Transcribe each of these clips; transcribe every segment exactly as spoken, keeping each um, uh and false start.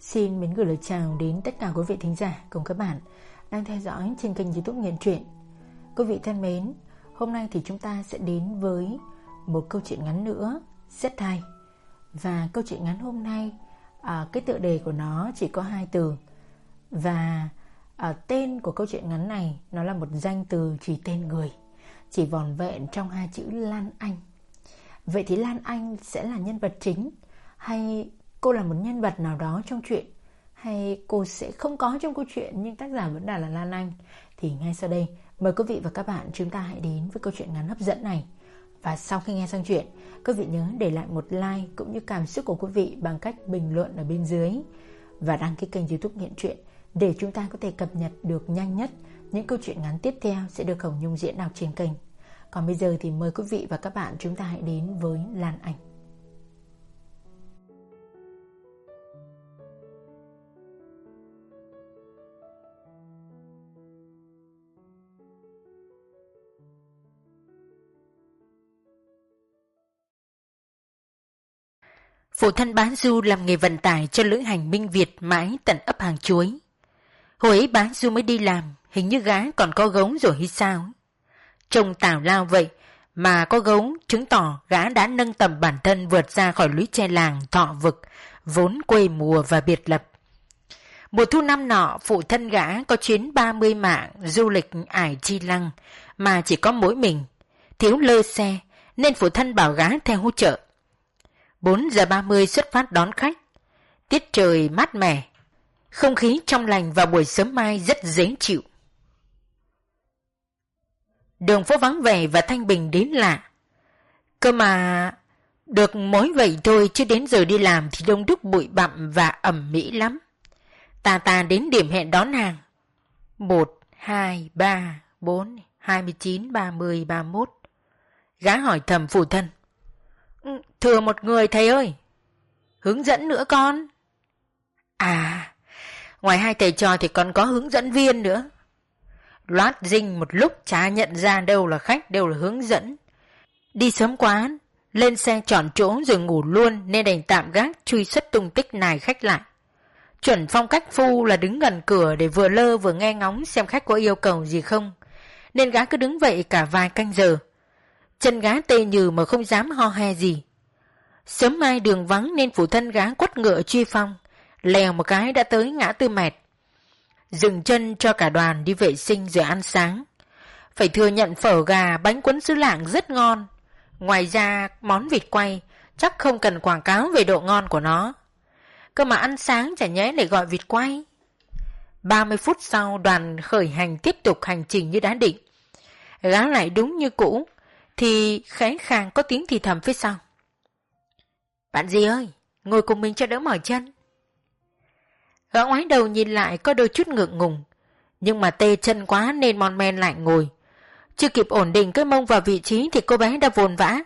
Xin mến gửi lời chào đến tất cả quý vị thính giả cùng các bạn đang theo dõi trên kênh YouTube Nghiện Truyện. Quý vị thân mến, hôm nay thì chúng ta sẽ đến với một câu chuyện ngắn nữa rất hay. Và câu chuyện ngắn hôm nay, à, cái tựa đề của nó chỉ có hai từ. Và à, tên của câu chuyện ngắn này nó là một danh từ chỉ tên người, chỉ vỏn vẹn trong hai chữ Lan Anh. Vậy thì Lan Anh sẽ là nhân vật chính, hay cô là một nhân vật nào đó trong chuyện, hay cô sẽ không có trong câu chuyện nhưng tác giả vẫn là Lan Anh? Thì ngay sau đây mời quý vị và các bạn chúng ta hãy đến với câu chuyện ngắn hấp dẫn này. Và sau khi nghe xong chuyện, quý vị nhớ để lại một like cũng như cảm xúc của quý vị bằng cách bình luận ở bên dưới, và đăng ký kênh YouTube Nghiện Truyện để chúng ta có thể cập nhật được nhanh nhất những câu chuyện ngắn tiếp theo sẽ được Hồng Nhung diễn đọc trên kênh. Còn bây giờ thì mời quý vị và các bạn chúng ta hãy đến với Lan Anh. Phụ thân bá Du làm nghề vận tải cho lữ hành Minh Việt mãi tận ấp Hàng Chuối. Hồi ấy bá Du mới đi làm, hình như gái còn có gấu rồi hay sao. Trông tào lao vậy mà có gấu chứng tỏ gã đã nâng tầm bản thân vượt ra khỏi lũy tre làng Thọ Vực, vốn quê mùa và biệt lập. Mùa thu năm nọ, phụ thân gã có chuyến ba mươi mạng du lịch ải Chi Lăng mà chỉ có mỗi mình, thiếu lơ xe nên phụ thân bảo gã theo hỗ trợ. Bốn giờ ba mươi xuất phát đón khách. Tiết trời mát mẻ, không khí trong lành vào buổi sớm mai rất dễ chịu. Đường phố vắng vẻ và thanh bình đến lạ. Cơ mà được mỗi vậy thôi, chứ đến giờ đi làm thì đông đúc bụi bặm và ẩm mỹ lắm. Tà tà đến điểm hẹn đón hàng. Một, hai, ba, bốn, hai mươi chín, ba mươi, ba mươi mốt. Gã hỏi thầm phụ thân: Thừa một người thầy ơi. Hướng dẫn nữa con. À, ngoài hai thầy trò thì còn có hướng dẫn viên nữa. Loát dinh một lúc chả nhận ra đâu là khách, đâu là hướng dẫn. Đi sớm quá, lên xe chọn chỗ rồi ngủ luôn nên đành tạm gác truy xuất tung tích nài khách lại. Chuẩn phong cách phu là đứng gần cửa để vừa lơ vừa nghe ngóng xem khách có yêu cầu gì không, nên gã cứ đứng vậy cả vài canh giờ. Chân gã tê nhừ mà không dám ho he gì. Sớm mai đường vắng nên phụ thân gã quất ngựa truy phong, lèo một cái đã tới ngã tư Mẹt. Dừng chân cho cả đoàn đi vệ sinh rồi ăn sáng. Phải thừa nhận phở gà bánh cuốn xứ Lạng rất ngon. Ngoài ra món vịt quay chắc không cần quảng cáo về độ ngon của nó. Cơ mà ăn sáng chả nhẽ để gọi vịt quay. Ba mươi phút sau đoàn khởi hành tiếp tục hành trình như đã định. Gã lại đúng như cũ thì khẽ khàng có tiếng thì thầm phía sau: Bạn gì ơi, ngồi cùng mình cho đỡ mỏi chân. Gã ngoái đầu nhìn lại có đôi chút ngượng ngùng, nhưng mà tê chân quá nên mon men lại ngồi. Chưa kịp ổn định cái mông vào vị trí thì cô bé đã vồn vã: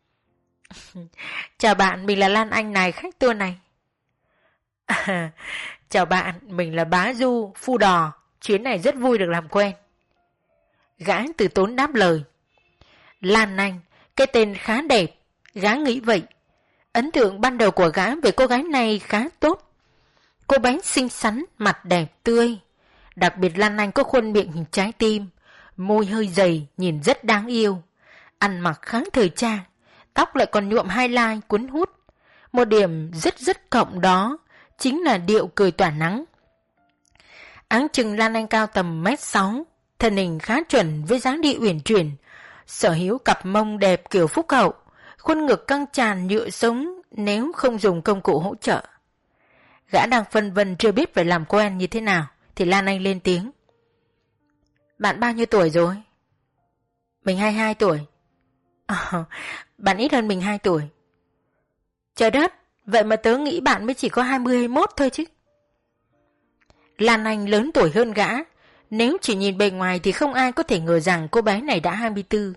Chào bạn, mình là Lan Anh này, khách tour này. À, chào bạn, mình là bá Du, phu đò, chuyến này rất vui được làm quen. Gã từ tốn đáp lời. Lan Anh, cái tên khá đẹp, gã nghĩ vậy. Ấn tượng ban đầu của gã về cô gái này khá tốt. Cô bé xinh xắn, mặt đẹp tươi. Đặc biệt Lan Anh có khuôn miệng hình trái tim, môi hơi dày, nhìn rất đáng yêu. Ăn mặc khá thời trang, tóc lại còn nhuộm highlight cuốn hút. Một điểm rất rất cộng đó chính là điệu cười tỏa nắng. Áng chừng Lan Anh cao tầm mét sáu, thân hình khá chuẩn với dáng đi uyển chuyển, sở hữu cặp mông đẹp kiểu phúc hậu, khuôn ngực căng tràn nhựa sống nếu không dùng công cụ hỗ trợ. Gã đang phân vân chưa biết phải làm quen như thế nào thì Lan Anh lên tiếng: Bạn bao nhiêu tuổi rồi? Mình hai mươi hai tuổi. À, bạn ít hơn mình hai tuổi. Trời đất, vậy mà tớ nghĩ bạn mới chỉ có hai mươi hay mốt thôi chứ. Lan Anh lớn tuổi hơn gã, nếu chỉ nhìn bề ngoài thì không ai có thể ngờ rằng cô bé này đã hai mươi tư.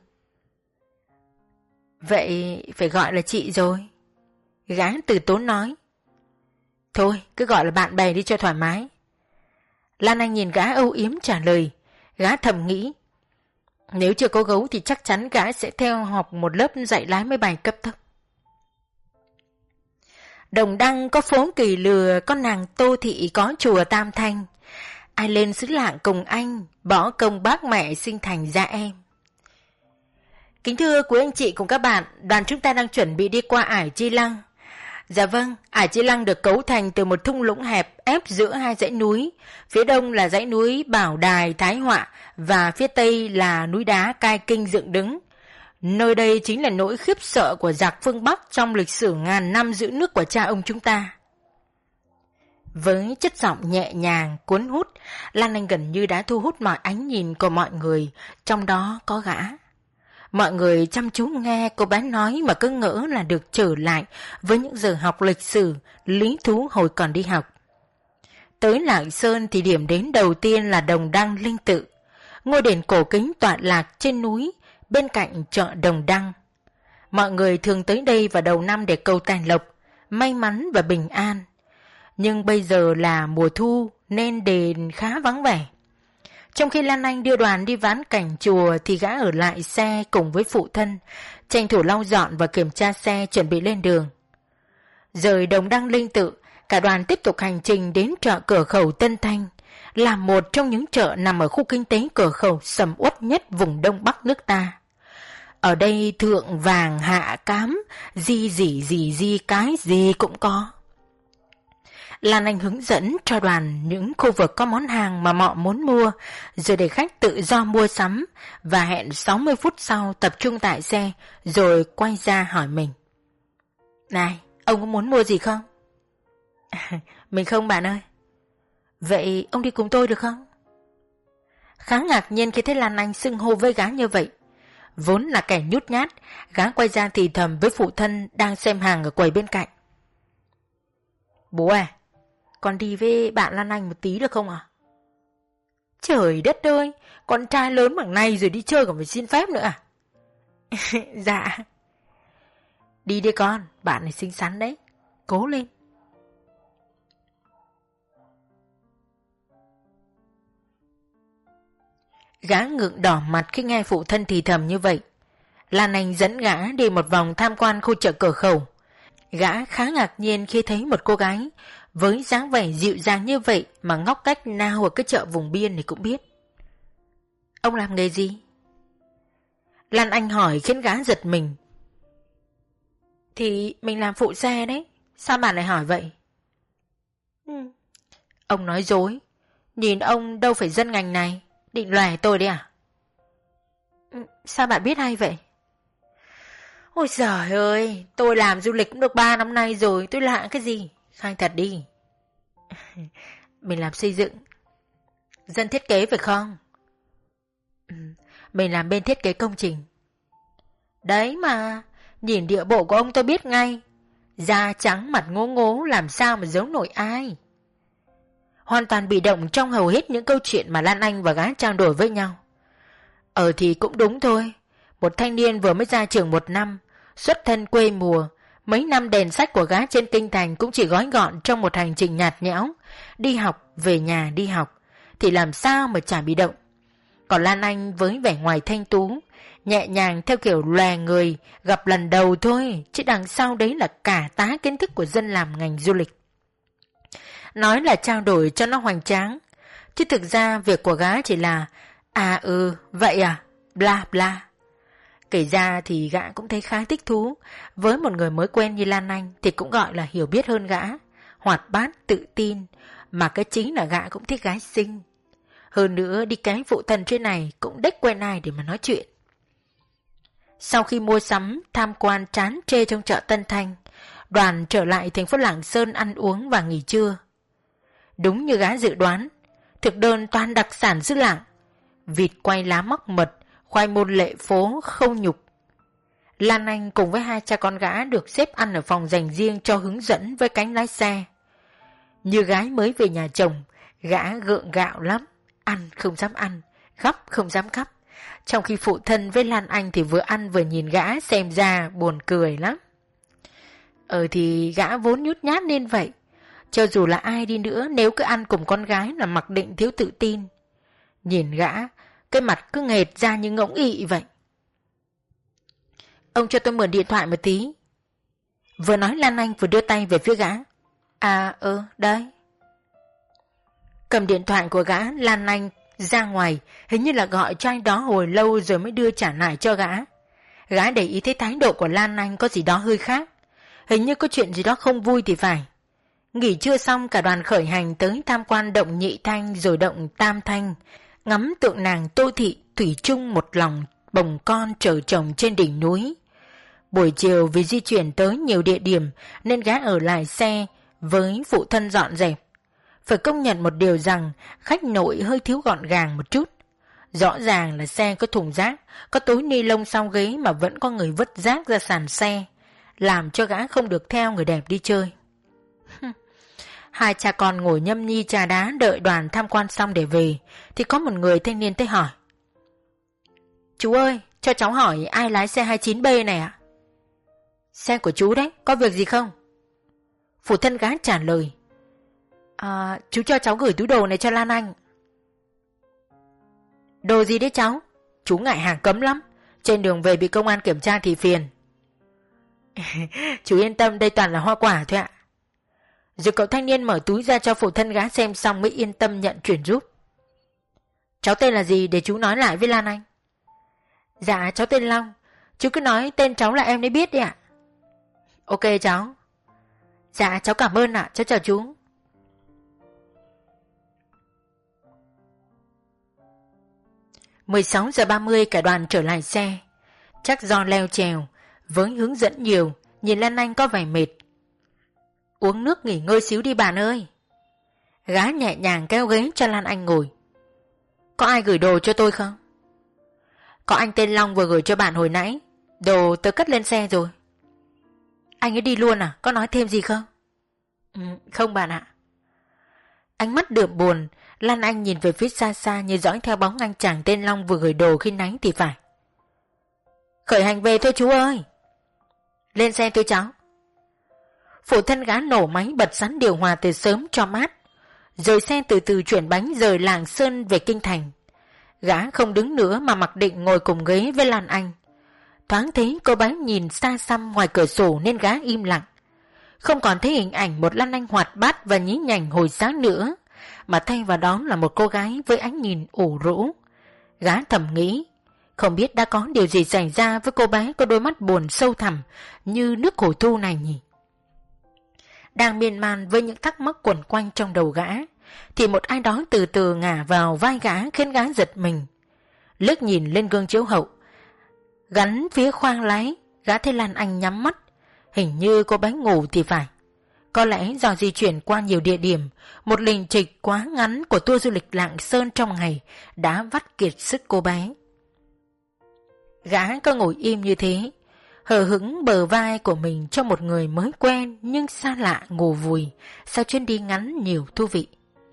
Vậy phải gọi là chị rồi. Gã từ tốn nói. Thôi, cứ gọi là bạn bè đi cho thoải mái. Lan Anh nhìn gã âu yếm trả lời. Gã thầm nghĩ, nếu chưa có gấu thì chắc chắn gã sẽ theo học một lớp dạy lái máy bay cấp tốc. Đồng Đăng có phố Kỳ Lừa, có nàng Tô Thị, có chùa Tam Thanh. Ai lên xứ Lạng cùng anh, bỏ công bác mẹ sinh thành ra em. Kính thưa quý anh chị cùng các bạn, đoàn chúng ta đang chuẩn bị đi qua Ải Chi Lăng. Dạ vâng, Ải Chi Lăng được cấu thành từ một thung lũng hẹp ép giữa hai dãy núi. Phía đông là dãy núi Bảo Đài, Thái Họa và phía tây là núi đá Cai Kinh dựng đứng. Nơi đây chính là nỗi khiếp sợ của giặc phương Bắc trong lịch sử ngàn năm giữ nước của cha ông chúng ta. Với chất giọng nhẹ nhàng, cuốn hút, Lan Anh gần như đã thu hút mọi ánh nhìn của mọi người, trong đó có gã. Mọi người chăm chú nghe cô bé nói mà cứ ngỡ là được trở lại với những giờ học lịch sử, lý thú hồi còn đi học. Tới Lạng Sơn thì điểm đến đầu tiên là Đồng Đăng Linh Tự, ngôi đền cổ kính tọa lạc trên núi bên cạnh chợ Đồng Đăng. Mọi người thường tới đây vào đầu năm để cầu tài lộc, may mắn và bình an. Nhưng bây giờ là mùa thu nên đền khá vắng vẻ. Trong khi Lan Anh đưa đoàn đi vãn cảnh chùa thì gã ở lại xe cùng với phụ thân, tranh thủ lau dọn và kiểm tra xe chuẩn bị lên đường. Rời Đồng Đăng Linh Tự, cả đoàn tiếp tục hành trình đến chợ cửa khẩu Tân Thanh, là một trong những chợ nằm ở khu kinh tế cửa khẩu sầm uất nhất vùng Đông Bắc nước ta. Ở đây thượng vàng hạ cám, gì gì gì gì cái gì cũng có. Lan Anh hướng dẫn cho đoàn những khu vực có món hàng mà họ muốn mua, rồi để khách tự do mua sắm và hẹn sáu mươi phút sau tập trung tại xe rồi quay ra hỏi mình. Này, ông có muốn mua gì không? Mình không bạn ơi. Vậy ông đi cùng tôi được không? Khá ngạc nhiên khi thấy Lan Anh xưng hô với gã như vậy. Vốn là kẻ nhút nhát, gã quay ra thì thầm với phụ thân đang xem hàng ở quầy bên cạnh. Bố à, con đi với bạn Lan Anh một tí được không à? Trời đất ơi, con trai lớn bằng này rồi đi chơi còn phải xin phép nữa à? Dạ. Đi đi con, bạn này xinh xắn đấy. Cố lên. Gã ngượng đỏ mặt khi nghe phụ thân thì thầm như vậy. Lan Anh dẫn gã đi một vòng tham quan khu chợ cửa khẩu. Gã khá ngạc nhiên khi thấy một cô gái với dáng vẻ dịu dàng như vậy mà ngóc cách nào ở cái chợ vùng biên này cũng biết. Ông làm nghề gì? Lan Anh hỏi khiến gã giật mình. Thì mình làm phụ xe đấy. Sao bạn lại hỏi vậy? Ừ. Ông nói dối. Nhìn ông đâu phải dân ngành này. Định lòe tôi đấy à? Ừ. Sao bạn biết hay vậy? Ôi giời ơi, tôi làm du lịch cũng được ba năm nay rồi, tôi lạ cái gì? Khai thật đi. Mình làm xây dựng. Dân thiết kế phải không? Ừ, mình làm bên thiết kế công trình. Đấy mà, nhìn địa bộ của ông tôi biết ngay. Da trắng mặt ngố ngố làm sao mà giấu nổi ai. Hoàn toàn bị động trong hầu hết những câu chuyện mà Lan Anh và gã trao đổi với nhau. Ờ thì cũng đúng thôi. Một thanh niên vừa mới ra trường một năm, xuất thân quê mùa, mấy năm đèn sách của gã trên kinh thành cũng chỉ gói gọn trong một hành trình nhạt nhẽo, đi học, về nhà đi học, thì làm sao mà chả bị động. Còn Lan Anh với vẻ ngoài thanh tú, nhẹ nhàng theo kiểu lòe người, gặp lần đầu thôi, chứ đằng sau đấy là cả tá kiến thức của dân làm ngành du lịch. Nói là trao đổi cho nó hoành tráng, chứ thực ra việc của gã chỉ là à ừ, vậy à, bla bla. Kể ra thì gã cũng thấy khá thích thú. Với một người mới quen như Lan Anh thì cũng gọi là hiểu biết hơn gã, hoạt bát, tự tin. Mà cái chính là gã cũng thích gái xinh. Hơn nữa đi cái phụ thân trên này cũng đếch quen ai để mà nói chuyện. Sau khi mua sắm, tham quan trán trê trong chợ Tân Thanh, đoàn trở lại thành phố Lạng Sơn ăn uống và nghỉ trưa. Đúng như gã dự đoán, thực đơn toàn đặc sản xứ Lạng. Vịt quay lá móc mật, khoai môn lệ phố khâu nhục. Lan Anh cùng với hai cha con gã được xếp ăn ở phòng dành riêng cho hướng dẫn với cánh lái xe. Như gái mới về nhà chồng, gã gượng gạo lắm, ăn không dám ăn, gắp không dám gắp. Trong khi phụ thân với Lan Anh thì vừa ăn vừa nhìn gã xem ra buồn cười lắm. Ờ thì gã vốn nhút nhát nên vậy. Cho dù là ai đi nữa, nếu cứ ăn cùng con gái là mặc định thiếu tự tin. Nhìn gã, cái mặt cứ nghệt ra như ngỗng ị vậy. Ông cho tôi mượn điện thoại một tí. Vừa nói Lan Anh vừa đưa tay về phía gã. À ừ đấy. Cầm điện thoại của gã, Lan Anh ra ngoài, hình như là gọi cho anh đó hồi lâu rồi mới đưa trả lại cho gã. Gã để ý thấy thái độ của Lan Anh có gì đó hơi khác, hình như có chuyện gì đó không vui thì phải. Nghỉ trưa xong, cả đoàn khởi hành tới tham quan động Nhị Thanh rồi động Tam Thanh, ngắm tượng nàng Tô Thị thủy chung một lòng bồng con chở chồng trên đỉnh núi. Buổi chiều vì di chuyển tới nhiều địa điểm nên gã ở lại xe với phụ thân dọn dẹp. Phải công nhận một điều rằng khách nội hơi thiếu gọn gàng một chút. Rõ ràng là xe có thùng rác, có túi ni lông sau ghế mà vẫn có người vứt rác ra sàn xe, làm cho gã không được theo người đẹp đi chơi. Hai cha con ngồi nhâm nhi trà đá đợi đoàn tham quan xong để về, thì có một người thanh niên tới hỏi. Chú ơi, cho cháu hỏi ai lái xe hai chín B này ạ? Xe của chú đấy, có việc gì không? Phụ thân gã trả lời. À, chú cho cháu gửi túi đồ này cho Lan Anh. Đồ gì đấy cháu? Chú ngại hàng cấm lắm, trên đường về bị công an kiểm tra thì phiền. Chú yên tâm, đây toàn là hoa quả thôi ạ. Rồi cậu thanh niên mở túi ra cho phụ thân gã xem xong mới yên tâm nhận chuyển giúp. Cháu tên là gì để chú nói lại với Lan Anh? Dạ cháu tên Long, chú cứ nói tên cháu là em đấy biết đi ạ. Ok cháu. Dạ cháu cảm ơn ạ, cháu chào chú. mười sáu giờ ba mươi cả đoàn trở lại xe. Chắc do leo trèo với hướng dẫn nhiều, nhìn Lan Anh có vẻ mệt. Uống nước nghỉ ngơi xíu đi bạn ơi. Gã nhẹ nhàng kéo ghế cho Lan Anh ngồi. Có ai gửi đồ cho tôi không? Có anh tên Long vừa gửi cho bạn hồi nãy. Đồ tớ cất lên xe rồi. Anh ấy đi luôn à? Có nói thêm gì không? Ừ, không bạn ạ. Ánh mắt đượm buồn, Lan Anh nhìn về phía xa xa như dõi theo bóng anh chàng tên Long vừa gửi đồ khi nãy thì phải. Khởi hành về thôi chú ơi. Lên xe tôi cháu. Phụ thân gã nổ máy bật sẵn điều hòa từ sớm cho mát, rồi xe từ từ chuyển bánh rời Lạng Sơn về kinh thành. Gã không đứng nữa mà mặc định ngồi cùng ghế với Lan Anh. Thoáng thấy cô bé nhìn xa xăm ngoài cửa sổ nên gã im lặng. Không còn thấy hình ảnh một Lan Anh hoạt bát và nhí nhảnh hồi sáng nữa, mà thay vào đó là một cô gái với ánh nhìn ủ rũ. Gã thầm nghĩ, không biết đã có điều gì xảy ra với cô bé có đôi mắt buồn sâu thẳm như nước hồ thu này nhỉ. Đang miên man với những thắc mắc quẩn quanh trong đầu gã, thì một ai đó từ từ ngả vào vai gã khiến gã giật mình. Liếc nhìn lên gương chiếu hậu gắn phía khoang lái, gã thấy Lan Anh nhắm mắt, hình như cô bé ngủ thì phải. Có lẽ do di chuyển qua nhiều địa điểm, một lịch trình quá ngắn của tour du lịch Lạng Sơn trong ngày đã vắt kiệt sức cô bé. Gã cứ ngồi im như thế, hờ hững bờ vai của mình cho một người mới quen nhưng xa lạ ngủ vùi sau chuyến đi ngắn nhiều thú vị.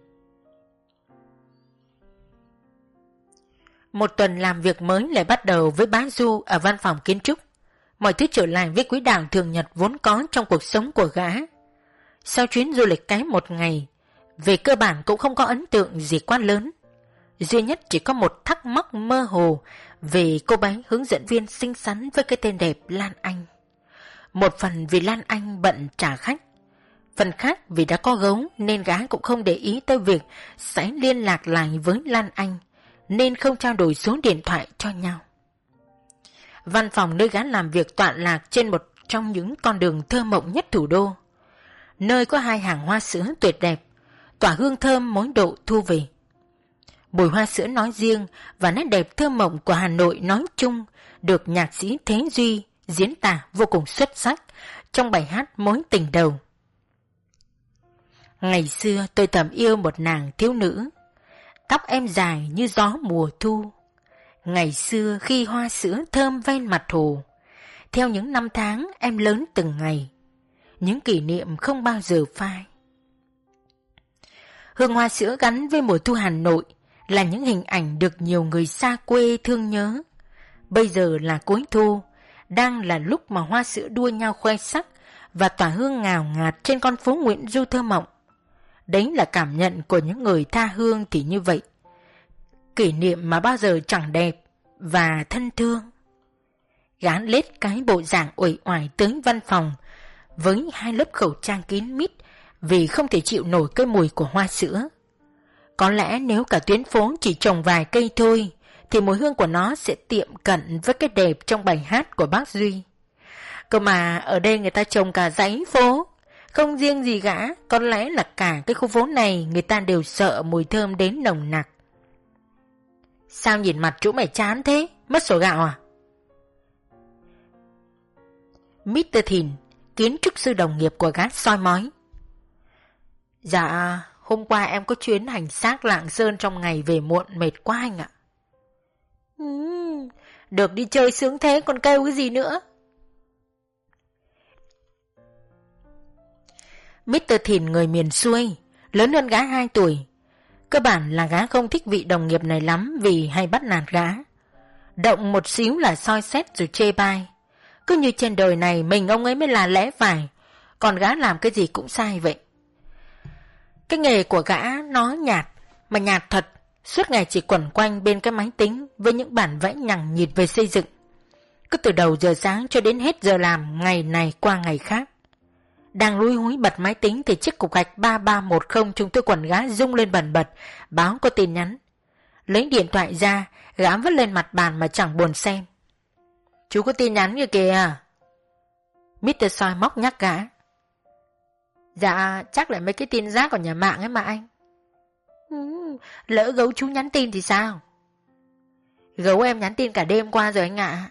Một tuần làm việc mới lại bắt đầu với bá Du ở văn phòng kiến trúc. Mọi thứ trở lại với quỹ đạo thường nhật vốn có trong cuộc sống của gã. Sau chuyến du lịch cái một ngày, về cơ bản cũng không có ấn tượng gì quá lớn. Duy nhất chỉ có một thắc mắc mơ hồ về cô bé hướng dẫn viên xinh xắn với cái tên đẹp Lan Anh. Một phần vì Lan Anh bận trả khách, phần khác vì đã có gấu nên gã cũng không để ý tới việc sẽ liên lạc lại với Lan Anh, nên không trao đổi số điện thoại cho nhau. Văn phòng nơi gã làm việc tọa lạc trên một trong những con đường thơ mộng nhất thủ đô, nơi có hai hàng hoa sữa tuyệt đẹp, tỏa hương thơm mỗi độ thu về. Mùi hoa sữa nói riêng và nét đẹp thơ mộng của Hà Nội nói chung được nhạc sĩ Thế Duy diễn tả vô cùng xuất sắc trong bài hát Mối Tình Đầu. Ngày xưa tôi thầm yêu một nàng thiếu nữ, tóc em dài như gió mùa thu. Ngày xưa khi hoa sữa thơm ven mặt hồ, theo những năm tháng em lớn từng ngày, những kỷ niệm không bao giờ phai. Hương hoa sữa gắn với mùa thu Hà Nội là những hình ảnh được nhiều người xa quê thương nhớ. Bây giờ là cuối thu, đang là lúc mà hoa sữa đua nhau khoe sắc và tỏa hương ngào ngạt trên con phố Nguyễn Du thơ mộng. Đấy là cảm nhận của những người tha hương thì như vậy. Kỷ niệm mà bao giờ chẳng đẹp và thân thương. Gã lết cái bộ dạng uể oải tới văn phòng với hai lớp khẩu trang kín mít vì không thể chịu nổi cái mùi của hoa sữa. Có lẽ nếu cả tuyến phố chỉ trồng vài cây thôi thì mùi hương của nó sẽ tiệm cận với cái đẹp trong bài hát của bác Duy. Cơ mà ở đây người ta trồng cả dãy phố, không riêng gì gã, có lẽ là cả cái khu phố này người ta đều sợ mùi thơm đến nồng nặc. Sao nhìn mặt chỗ mày chán thế? Mất sổ gạo à? mít tơ Thìn, kiến trúc sư đồng nghiệp của gã soi mói. Dạ, hôm qua em có chuyến hành xác Lạng Sơn trong ngày về muộn mệt quá anh ạ. Ừ, được đi chơi sướng thế còn kêu cái gì nữa? mít tơ Thìn người miền xuôi, lớn hơn gã hai tuổi. Cơ bản là gã không thích vị đồng nghiệp này lắm vì hay bắt nạt gã. Động một xíu là soi xét rồi chê bai. Cứ như trên đời này mình ông ấy mới là lẽ phải, còn gã làm cái gì cũng sai vậy. Cái nghề của gã nó nhạt, mà nhạt thật, suốt ngày chỉ quẩn quanh bên cái máy tính với những bản vẽ nhằng nhịt về xây dựng. Cứ từ đầu giờ sáng cho đến hết giờ làm ngày này qua ngày khác. Đang lúi húi bật máy tính thì chiếc cục gạch ba ba một không trong túi quần gã rung lên bần bật, báo có tin nhắn. Lấy điện thoại ra, gã vứt lên mặt bàn mà chẳng buồn xem. Chú có tin nhắn kìa kìa. mít tơ Soi móc nhắc gã. Dạ, chắc là mấy cái tin rác của nhà mạng ấy mà anh. Ừ, lỡ gấu chú nhắn tin thì sao? Gấu em nhắn tin cả đêm qua rồi anh ạ.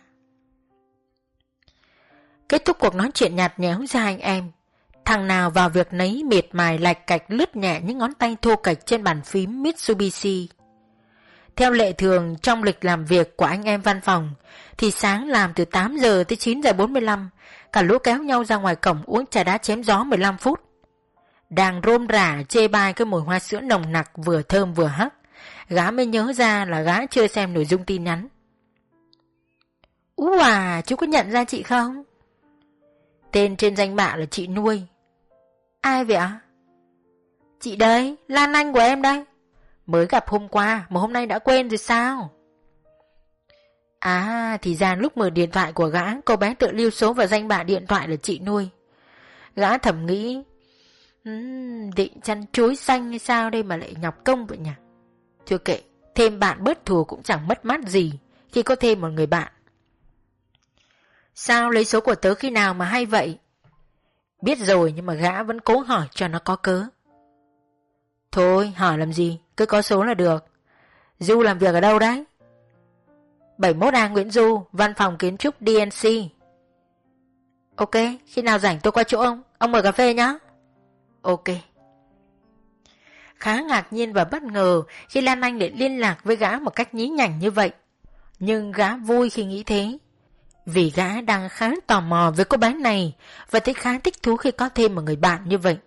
Kết thúc cuộc nói chuyện nhạt nhẽo ra anh em, thằng nào vào việc nấy miệt mài lạch cạch lướt nhẹ những ngón tay thô kệch trên bàn phím Mitsubishi. Theo lệ thường trong lịch làm việc của anh em văn phòng thì sáng làm từ tám giờ tới chín giờ bốn mươi lăm, cả lũ kéo nhau ra ngoài cổng uống trà đá chém gió mười lăm phút. Đang rôm rả chê bai cái mùi hoa sữa nồng nặc vừa thơm vừa hắc, gã mới nhớ ra là gã chưa xem nội dung tin nhắn. Ú à, chú có nhận ra chị không? Tên trên danh bạ là chị nuôi. Ai vậy ạ? Chị đây, Lan Anh của em đây. Mới gặp hôm qua mà hôm nay đã quên rồi sao? À, thì ra lúc mở điện thoại của gã, cô bé tự lưu số vào danh bạ điện thoại là chị nuôi. Gã thầm nghĩ, um, định chăn chuối xanh hay sao đây mà lại nhọc công vậy nhỉ? Chưa kệ, thêm bạn bớt thù cũng chẳng mất mát gì khi có thêm một người bạn. Sao lấy số của tớ khi nào mà hay vậy? Biết rồi nhưng mà gã vẫn cố hỏi cho nó có cớ. Thôi hỏi làm gì, cứ có số là được. Du làm việc ở đâu đấy? bảy mươi mốt A Nguyễn Du, văn phòng kiến trúc đê en xê. Ok, khi nào rảnh tôi qua chỗ ông, ông mời cà phê nhá. Ok. Khá ngạc nhiên và bất ngờ khi Lan Anh lại liên lạc với gã một cách nhí nhảnh như vậy. Nhưng gã vui khi nghĩ thế, vì gã đang khá tò mò với cô bé này và thấy khá thích thú khi có thêm một người bạn như vậy.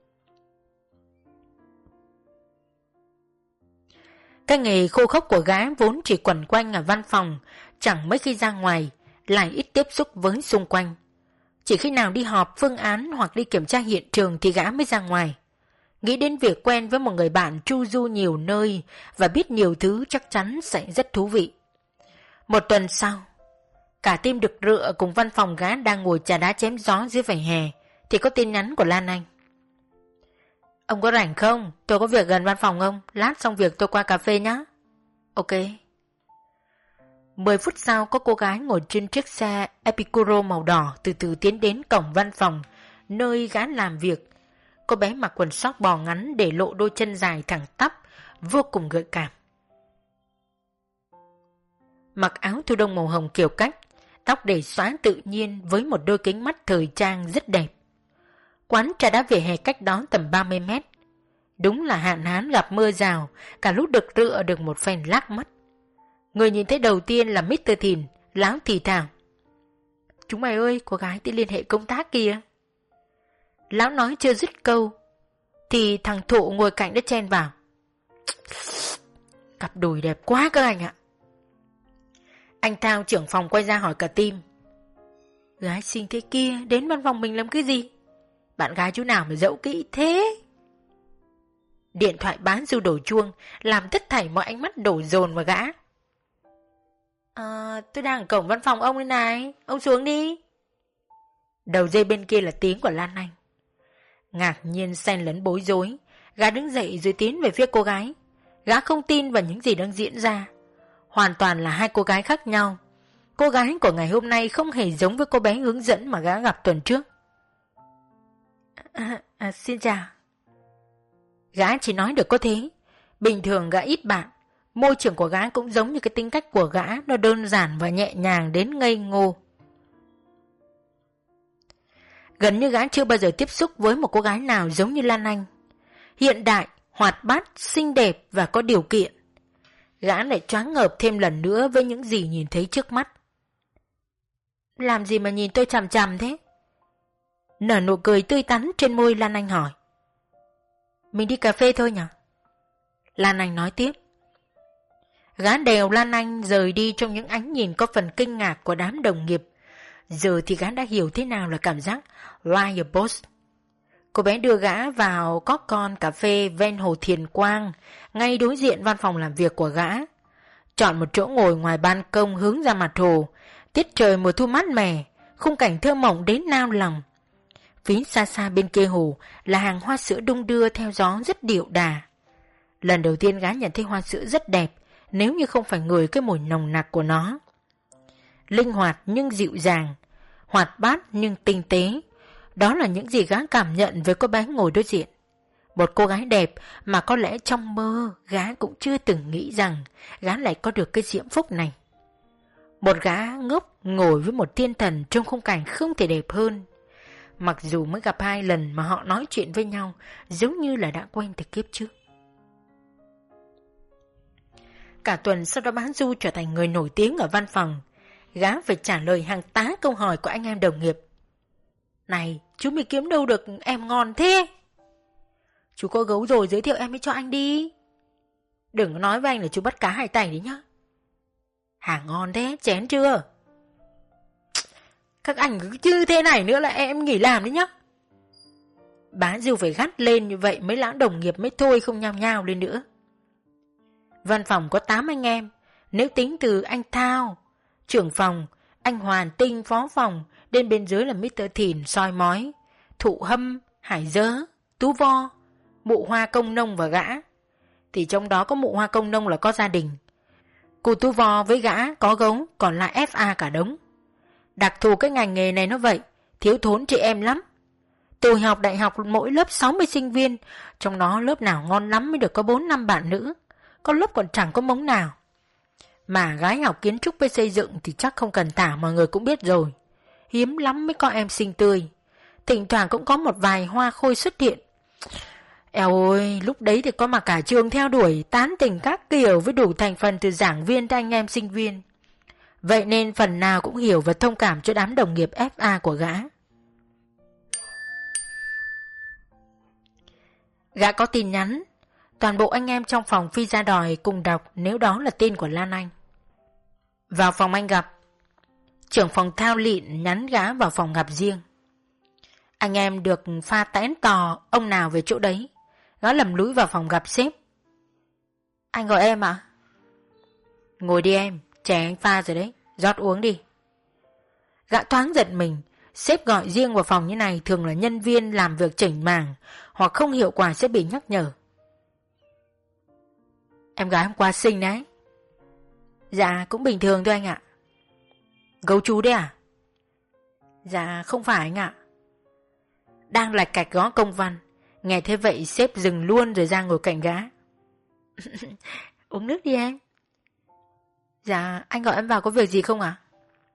Cái nghề khô khốc của gã vốn chỉ quẩn quanh ở văn phòng, chẳng mấy khi ra ngoài, lại ít tiếp xúc với xung quanh. Chỉ khi nào đi họp phương án hoặc đi kiểm tra hiện trường thì gã mới ra ngoài. Nghĩ đến việc quen với một người bạn chu du nhiều nơi và biết nhiều thứ chắc chắn sẽ rất thú vị. Một tuần sau, cả team đực rựa cùng văn phòng gã đang ngồi trà đá chém gió dưới vỉa hè thì có tin nhắn của Lan Anh. Ông có rảnh không? Tôi có việc gần văn phòng ông. Lát xong việc tôi qua cà phê nhé. Ok. Mười phút sau có cô gái ngồi trên chiếc xe Epicuro màu đỏ từ từ tiến đến cổng văn phòng nơi gã làm việc. Cô bé mặc quần sóc bò ngắn để lộ đôi chân dài thẳng tắp, vô cùng gợi cảm. Mặc áo thu đông màu hồng kiểu cách, tóc để xóa tự nhiên với một đôi kính mắt thời trang rất đẹp. Quán trà đá vỉa hè cách đó tầm ba mươi mét. Đúng là hạn hán gặp mưa rào, cả lúc đực rựa được một phen lác mất. Người nhìn thấy đầu tiên là mít tơ Thìn, láo thì thào. Chúng mày ơi, cô gái tới liên hệ công tác kìa. Lão nói chưa dứt câu thì thằng Thụ ngồi cạnh đã chen vào. Cặp đùi đẹp quá các anh ạ. Anh Thao trưởng phòng quay ra hỏi cả team. Gái xinh thế kia đến văn phòng mình làm cái gì? Bạn gái chú nào mà dẫu kỹ thế? Điện thoại bán Du đổ chuông, làm tất thảy mọi ánh mắt đổ dồn vào gã. À, tôi đang ở cổng văn phòng ông đây này, ông xuống đi. Đầu dây bên kia là tiếng của Lan Anh. Ngạc nhiên xen lẫn bối rối, gã đứng dậy rồi tiến về phía cô gái. Gã không tin vào những gì đang diễn ra. Hoàn toàn là hai cô gái khác nhau. Cô gái của ngày hôm nay không hề giống với cô bé hướng dẫn mà gã gặp tuần trước. À, à, xin chào. Gã chỉ nói được có thế. Bình thường gã ít bạn. Môi trường của gã cũng giống như cái tính cách của gã, nó đơn giản và nhẹ nhàng đến ngây ngô. Gần như gã chưa bao giờ tiếp xúc với một cô gái nào giống như Lan Anh. Hiện đại, hoạt bát, xinh đẹp và có điều kiện. Gã lại choáng ngợp thêm lần nữa với những gì nhìn thấy trước mắt. Làm gì mà nhìn tôi chằm chằm thế? Nở nụ cười tươi tắn trên môi, Lan Anh hỏi. Mình đi cà phê thôi nhỉ? Lan Anh nói tiếp. Gã đèo Lan Anh rời đi trong những ánh nhìn có phần kinh ngạc của đám đồng nghiệp. Giờ thì gã đã hiểu thế nào là cảm giác like a boss. Cô bé đưa gã vào cóc con cà phê ven hồ Thiền Quang, ngay đối diện văn phòng làm việc của gã. Chọn một chỗ ngồi ngoài ban công hướng ra mặt hồ. Tiết trời mùa thu mát mẻ, khung cảnh thơ mộng đến nao lòng. Phía xa xa bên kia hồ là hàng hoa sữa đung đưa theo gió rất điệu đà. Lần đầu tiên gã nhận thấy hoa sữa rất đẹp, nếu như không phải ngửi cái mùi nồng nặc của nó. Linh hoạt nhưng dịu dàng, hoạt bát nhưng tinh tế. Đó là những gì gã cảm nhận với cô bé ngồi đối diện. Một cô gái đẹp mà có lẽ trong mơ gã cũng chưa từng nghĩ rằng gã lại có được cái diễm phúc này. Một gã ngốc ngồi với một thiên thần trong khung cảnh không thể đẹp hơn. Mặc dù mới gặp hai lần mà họ nói chuyện với nhau giống như là đã quen từ kiếp trước. Cả tuần sau đó Bá Du trở thành người nổi tiếng ở văn phòng. Gã phải trả lời hàng tá câu hỏi của anh em đồng nghiệp. Này, chú mới kiếm đâu được em ngon thế? Chú có gấu rồi, giới thiệu em ấy cho anh đi. Đừng có nói với anh là chú bắt cá hai tay đấy nhá. Hàng ngon thế, chén chưa? Các anh cứ như thế này nữa là em nghỉ làm đấy nhá. Bá Du phải gắt lên như vậy mấy lão đồng nghiệp mới thôi không nhao nhao lên nữa. Văn phòng có tám anh em. Nếu tính từ anh Thao, trưởng phòng, anh Hoàn Tinh, phó phòng, đến bên dưới là mít tơ Thìn, soi mói, Thụ Hâm, Hải Dớ, Tú Vo, Mụ Hoa Công Nông và gã. Thì trong đó có Mụ Hoa Công Nông là có gia đình. Cô Tú Vo với gã có gấu, còn lại ép a cả đống. Đặc thù cái ngành nghề này nó vậy, thiếu thốn chị em lắm. Tôi học đại học mỗi lớp sáu mươi sinh viên, trong đó lớp nào ngon lắm mới được có bốn năm bạn nữ. Có lớp còn chẳng có mống nào. Mà gái học kiến trúc với xây dựng thì chắc không cần tả, mọi người cũng biết rồi. Hiếm lắm mới có em xinh tươi. Thỉnh thoảng cũng có một vài hoa khôi xuất hiện. Eo ơi, lúc đấy thì có mà cả trường theo đuổi, tán tỉnh các kiểu với đủ thành phần từ giảng viên tới anh em sinh viên. Vậy nên phần nào cũng hiểu và thông cảm cho đám đồng nghiệp ép a của gã. Gã có tin nhắn. Toàn bộ anh em trong phòng phi ra đòi cùng đọc nếu đó là tên của Lan Anh. Vào phòng anh gặp. Trưởng phòng Thao Lịn nhắn gã vào phòng gặp riêng. Anh em được pha tén tò ông nào về chỗ đấy. Gã lầm lũi vào phòng gặp sếp. Anh gọi em ạ? Ngồi đi em, chè anh pha rồi đấy, rót uống đi. Gã thoáng giật mình. Sếp gọi riêng vào phòng như này thường là nhân viên làm việc chỉnh mảng hoặc không hiệu quả sẽ bị nhắc nhở. Em gái hôm qua xinh đấy. Dạ cũng bình thường thôi anh ạ. Gấu chú đấy à? Dạ không phải anh ạ. Đang lạch cạch gõ công văn. Nghe thế vậy sếp dừng luôn rồi ra ngồi cạnh gã. Uống nước đi em. Dạ anh gọi em vào có việc gì không ạ?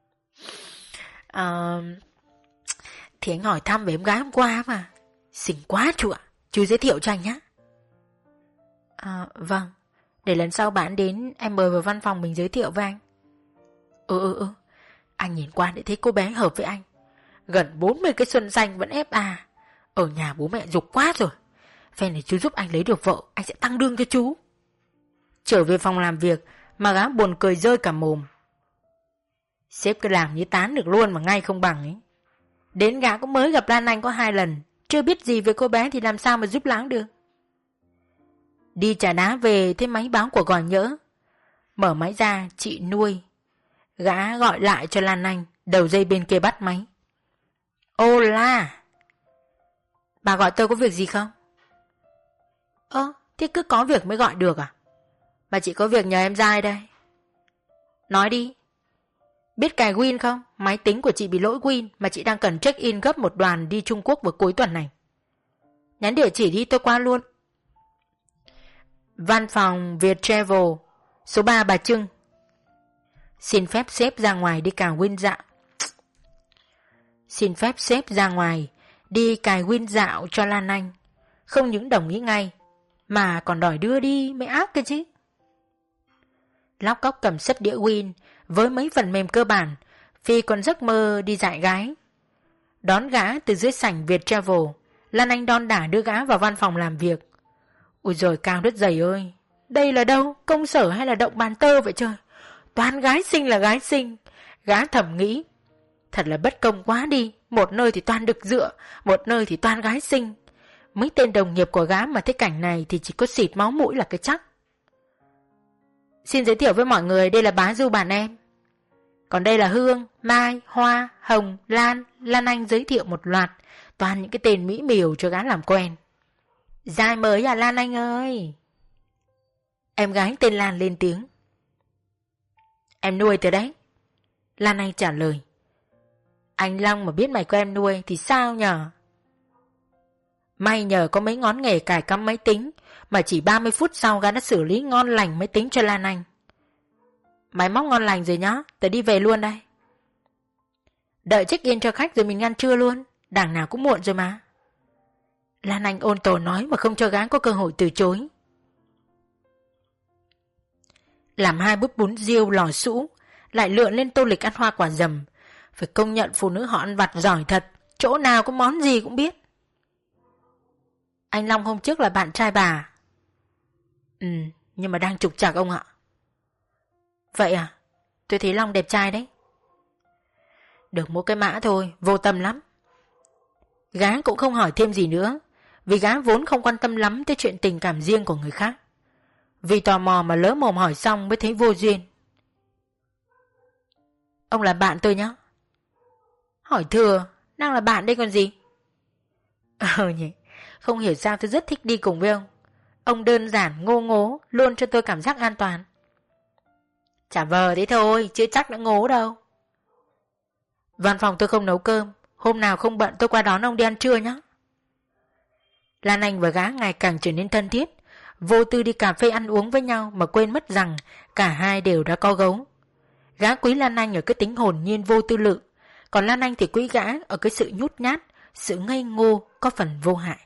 À, thì anh hỏi thăm về em gái hôm qua mà. Xinh quá chú ạ. Chú giới thiệu cho anh nhé. À, vâng. Để lần sau bạn đến em mời vào văn phòng mình giới thiệu với anh. Ừ ừ ừ. Anh nhìn qua để thấy cô bé hợp với anh. Gần bốn mươi cái xuân xanh vẫn ép a. Ở nhà bố mẹ giục quá rồi. Phen này chú giúp anh lấy được vợ, anh sẽ tăng lương cho chú. Trở về phòng làm việc mà gã buồn cười rơi cả mồm. Sếp cứ làm như tán được luôn mà ngay không bằng ấy. Đến gã cũng mới gặp Lan Anh có hai lần, chưa biết gì về cô bé thì làm sao mà giúp láng được. Đi trà đá về thấy máy báo của gọi nhỡ. Mở máy ra, chị Nuôi. Gã gọi lại cho Lan Anh, đầu dây bên kia bắt máy. Ô la, bà gọi tôi có việc gì không? Ơ, thế cứ có việc mới gọi được à? Bà chỉ có việc nhờ em Giai đây. Nói đi. Biết cài Win không? Máy tính của chị bị lỗi Win mà chị đang cần check in gấp một đoàn đi Trung Quốc vào cuối tuần này. Nhắn địa chỉ đi tôi qua luôn. Văn phòng Viettravel, số ba Bà Trưng. Xin phép sếp ra ngoài đi cài Win dạo. Xin phép sếp ra ngoài đi cài Win dạo cho Lan Anh. Không những đồng ý ngay mà còn đòi đưa đi mới ác cơ chứ. Lóc cóc cầm sấp đĩa Win với mấy phần mềm cơ bản, Phi còn giấc mơ đi dạy gái. Đón gã từ dưới sảnh Viettravel, Lan Anh đon đả đưa gã vào văn phòng làm việc. Ôi giời, cao đất dày ơi, đây là đâu, công sở hay là động bàn tơ vậy trời? Toàn gái xinh là gái xinh. Gã thầm nghĩ, thật là bất công quá đi, một nơi thì toàn đực dựa, một nơi thì toàn gái xinh. Mấy tên đồng nghiệp của gã mà thấy cảnh này thì chỉ có xịt máu mũi là cái chắc. Xin giới thiệu với mọi người, đây là Bá Du bạn em. Còn đây là Hương, Mai, Hoa, Hồng, Lan. Lan Anh giới thiệu một loạt, toàn những cái tên mỹ miều cho gã làm quen. Giai mới à Lan Anh ơi? Em gái tên Lan lên tiếng. Em nuôi từ đấy. Lan Anh trả lời. Anh Long mà biết mày có em nuôi thì sao nhờ? May nhờ có mấy ngón nghề cài cắm máy tính mà chỉ ba mươi phút sau gã đã xử lý ngon lành máy tính cho Lan Anh. Máy móc ngon lành rồi nhá, tớ đi về luôn đây. Đợi check in cho khách rồi mình ăn trưa luôn, đằng nào cũng muộn rồi mà. Lan Anh ôn tồn nói mà không cho gã có cơ hội từ chối. Làm hai bút bún riêu lò sũ, lại lượn lên tô lịch ăn hoa quả dầm. Phải công nhận phụ nữ họ ăn vặt giỏi thật, chỗ nào có món gì cũng biết. Anh Long hôm trước là bạn trai bà. Ừ, nhưng mà đang trục trặc ông ạ. Vậy à? Tôi thấy Long đẹp trai đấy. Được một cái mã thôi, vô tâm lắm. Gã cũng không hỏi thêm gì nữa, vì gã vốn không quan tâm lắm tới chuyện tình cảm riêng của người khác. Vì tò mò mà lỡ mồm hỏi xong mới thấy vô duyên. Ông là bạn tôi nhá. Hỏi thừa, đang là bạn đây còn gì. Ờ nhỉ, không hiểu sao tôi rất thích đi cùng với ông. Ông đơn giản, ngô ngố, luôn cho tôi cảm giác an toàn. Chả vờ thế thôi, chứ chắc đã ngố đâu. Văn phòng tôi không nấu cơm, hôm nào không bận tôi qua đón ông đi ăn trưa nhé. Lan Anh và gã ngày càng trở nên thân thiết, vô tư đi cà phê ăn uống với nhau mà quên mất rằng cả hai đều đã có gấu. Gã quý Lan Anh ở cái tính hồn nhiên vô tư lự, còn Lan Anh thì quý gã ở cái sự nhút nhát, sự ngây ngô có phần vô hại.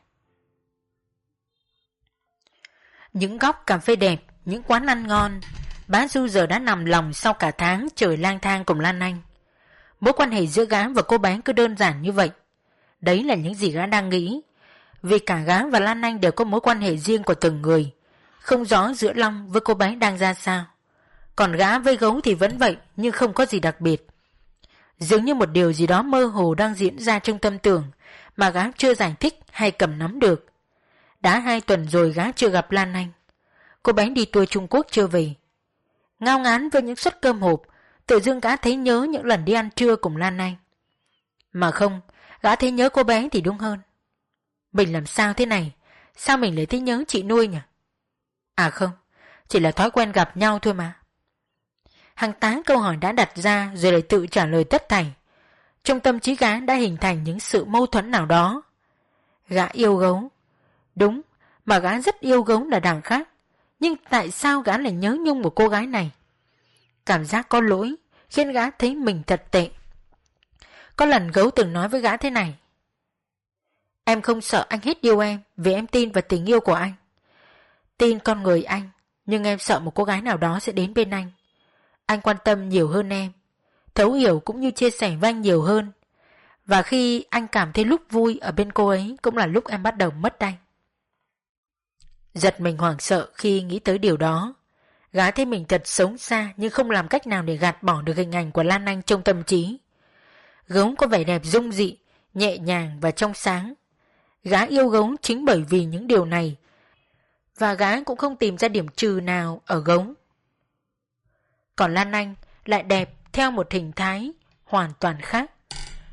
Những góc cà phê đẹp, những quán ăn ngon, Bá Du giờ đã nằm lòng sau cả tháng trời lang thang cùng Lan Anh. Mối quan hệ giữa gã và cô bé cứ đơn giản như vậy. Đấy là những gì gã đang nghĩ, vì cả gã và Lan Anh đều có mối quan hệ riêng của từng người, không rõ giữa Long với cô bé đang ra sao. Còn gã với gấu thì vẫn vậy, nhưng không có gì đặc biệt. Dường như một điều gì đó mơ hồ đang diễn ra trong tâm tưởng mà gã chưa giải thích hay cầm nắm được. Đã hai tuần rồi gã chưa gặp Lan Anh. Cô bé đi tour Trung Quốc chưa về. Ngao ngán với những suất cơm hộp, tự dưng gã thấy nhớ những lần đi ăn trưa cùng Lan Anh. Mà không, gã thấy nhớ cô bé thì đúng hơn. Mình làm sao thế này? Sao mình lại thấy nhớ chị nuôi nhỉ? À không, chỉ là thói quen gặp nhau thôi mà. Hàng tá câu hỏi đã đặt ra rồi lại tự trả lời tất thảy. Trong tâm trí gã đã hình thành những sự mâu thuẫn nào đó. Gã yêu gấu. Đúng, mà gã rất yêu gấu là đằng khác. Nhưng tại sao gã lại nhớ nhung một cô gái này? Cảm giác có lỗi khiến gã thấy mình thật tệ. Có lần gấu từng nói với gã thế này: Em không sợ anh hết yêu em, vì em tin vào tình yêu của anh. Tin con người anh, nhưng em sợ một cô gái nào đó sẽ đến bên anh. Anh quan tâm nhiều hơn em, thấu hiểu cũng như chia sẻ với anh nhiều hơn. Và khi anh cảm thấy lúc vui ở bên cô ấy cũng là lúc em bắt đầu mất anh. Giật mình hoảng sợ khi nghĩ tới điều đó. Gã thấy mình thật xấu xa nhưng không làm cách nào để gạt bỏ được hình ảnh của Lan Anh trong tâm trí. Gấu có vẻ đẹp dung dị, nhẹ nhàng và trong sáng. Gã yêu gấu chính bởi vì những điều này, và gã cũng không tìm ra điểm trừ nào ở gấu. Còn Lan Anh lại đẹp theo một hình thái hoàn toàn khác.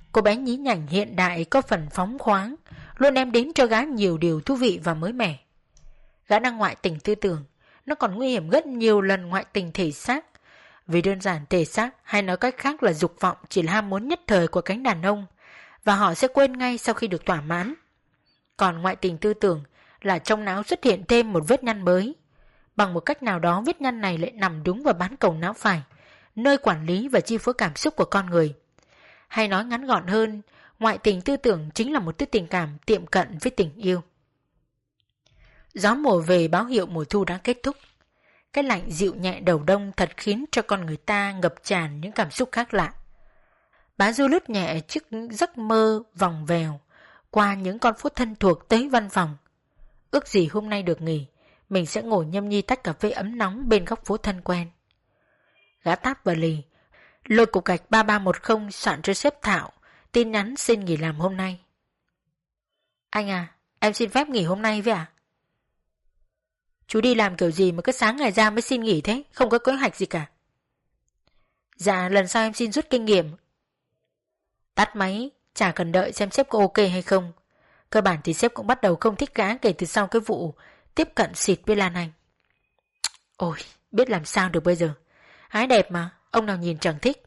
Cô bé nhí nhảnh hiện đại có phần phóng khoáng, luôn đem đến cho gã nhiều điều thú vị và mới mẻ. Gã đang ngoại tình tư tưởng, nó còn nguy hiểm gấp nhiều lần ngoại tình thể xác. Vì đơn giản thể xác hay nói cách khác là dục vọng chỉ là ham muốn nhất thời của cánh đàn ông, và họ sẽ quên ngay sau khi được thỏa mãn. Còn ngoại tình tư tưởng là trong não xuất hiện thêm một vết nhăn mới. Bằng một cách nào đó vết nhăn này lại nằm đúng vào bán cầu não phải, nơi quản lý và chi phối cảm xúc của con người. Hay nói ngắn gọn hơn, ngoại tình tư tưởng chính là một thứ tình cảm tiệm cận với tình yêu. Gió mùa về báo hiệu mùa thu đã kết thúc. Cái lạnh dịu nhẹ đầu đông thật khiến cho con người ta ngập tràn những cảm xúc khác lạ. Bá Du lướt nhẹ trước giấc mơ vòng vèo qua những con phố thân thuộc tới văn phòng. Ước gì hôm nay được nghỉ, mình sẽ ngồi nhâm nhi tách cà phê ấm nóng bên góc phố thân quen. Gã táp vào lì, lôi cục gạch ba ba một không soạn cho sếp Thảo tin nhắn xin nghỉ làm hôm nay. Anh à, em xin phép nghỉ hôm nay với ạ? À? Chú đi làm kiểu gì mà cứ sáng ngày ra mới xin nghỉ thế, không có kế hoạch gì cả? Dạ, lần sau em xin rút kinh nghiệm. Tắt máy, chả cần đợi xem sếp có ok hay không. Cơ bản thì sếp cũng bắt đầu không thích gã kể từ sau cái vụ tiếp cận xịt với Lan Anh. Ôi, biết làm sao được bây giờ. Gái đẹp mà, ông nào nhìn chẳng thích.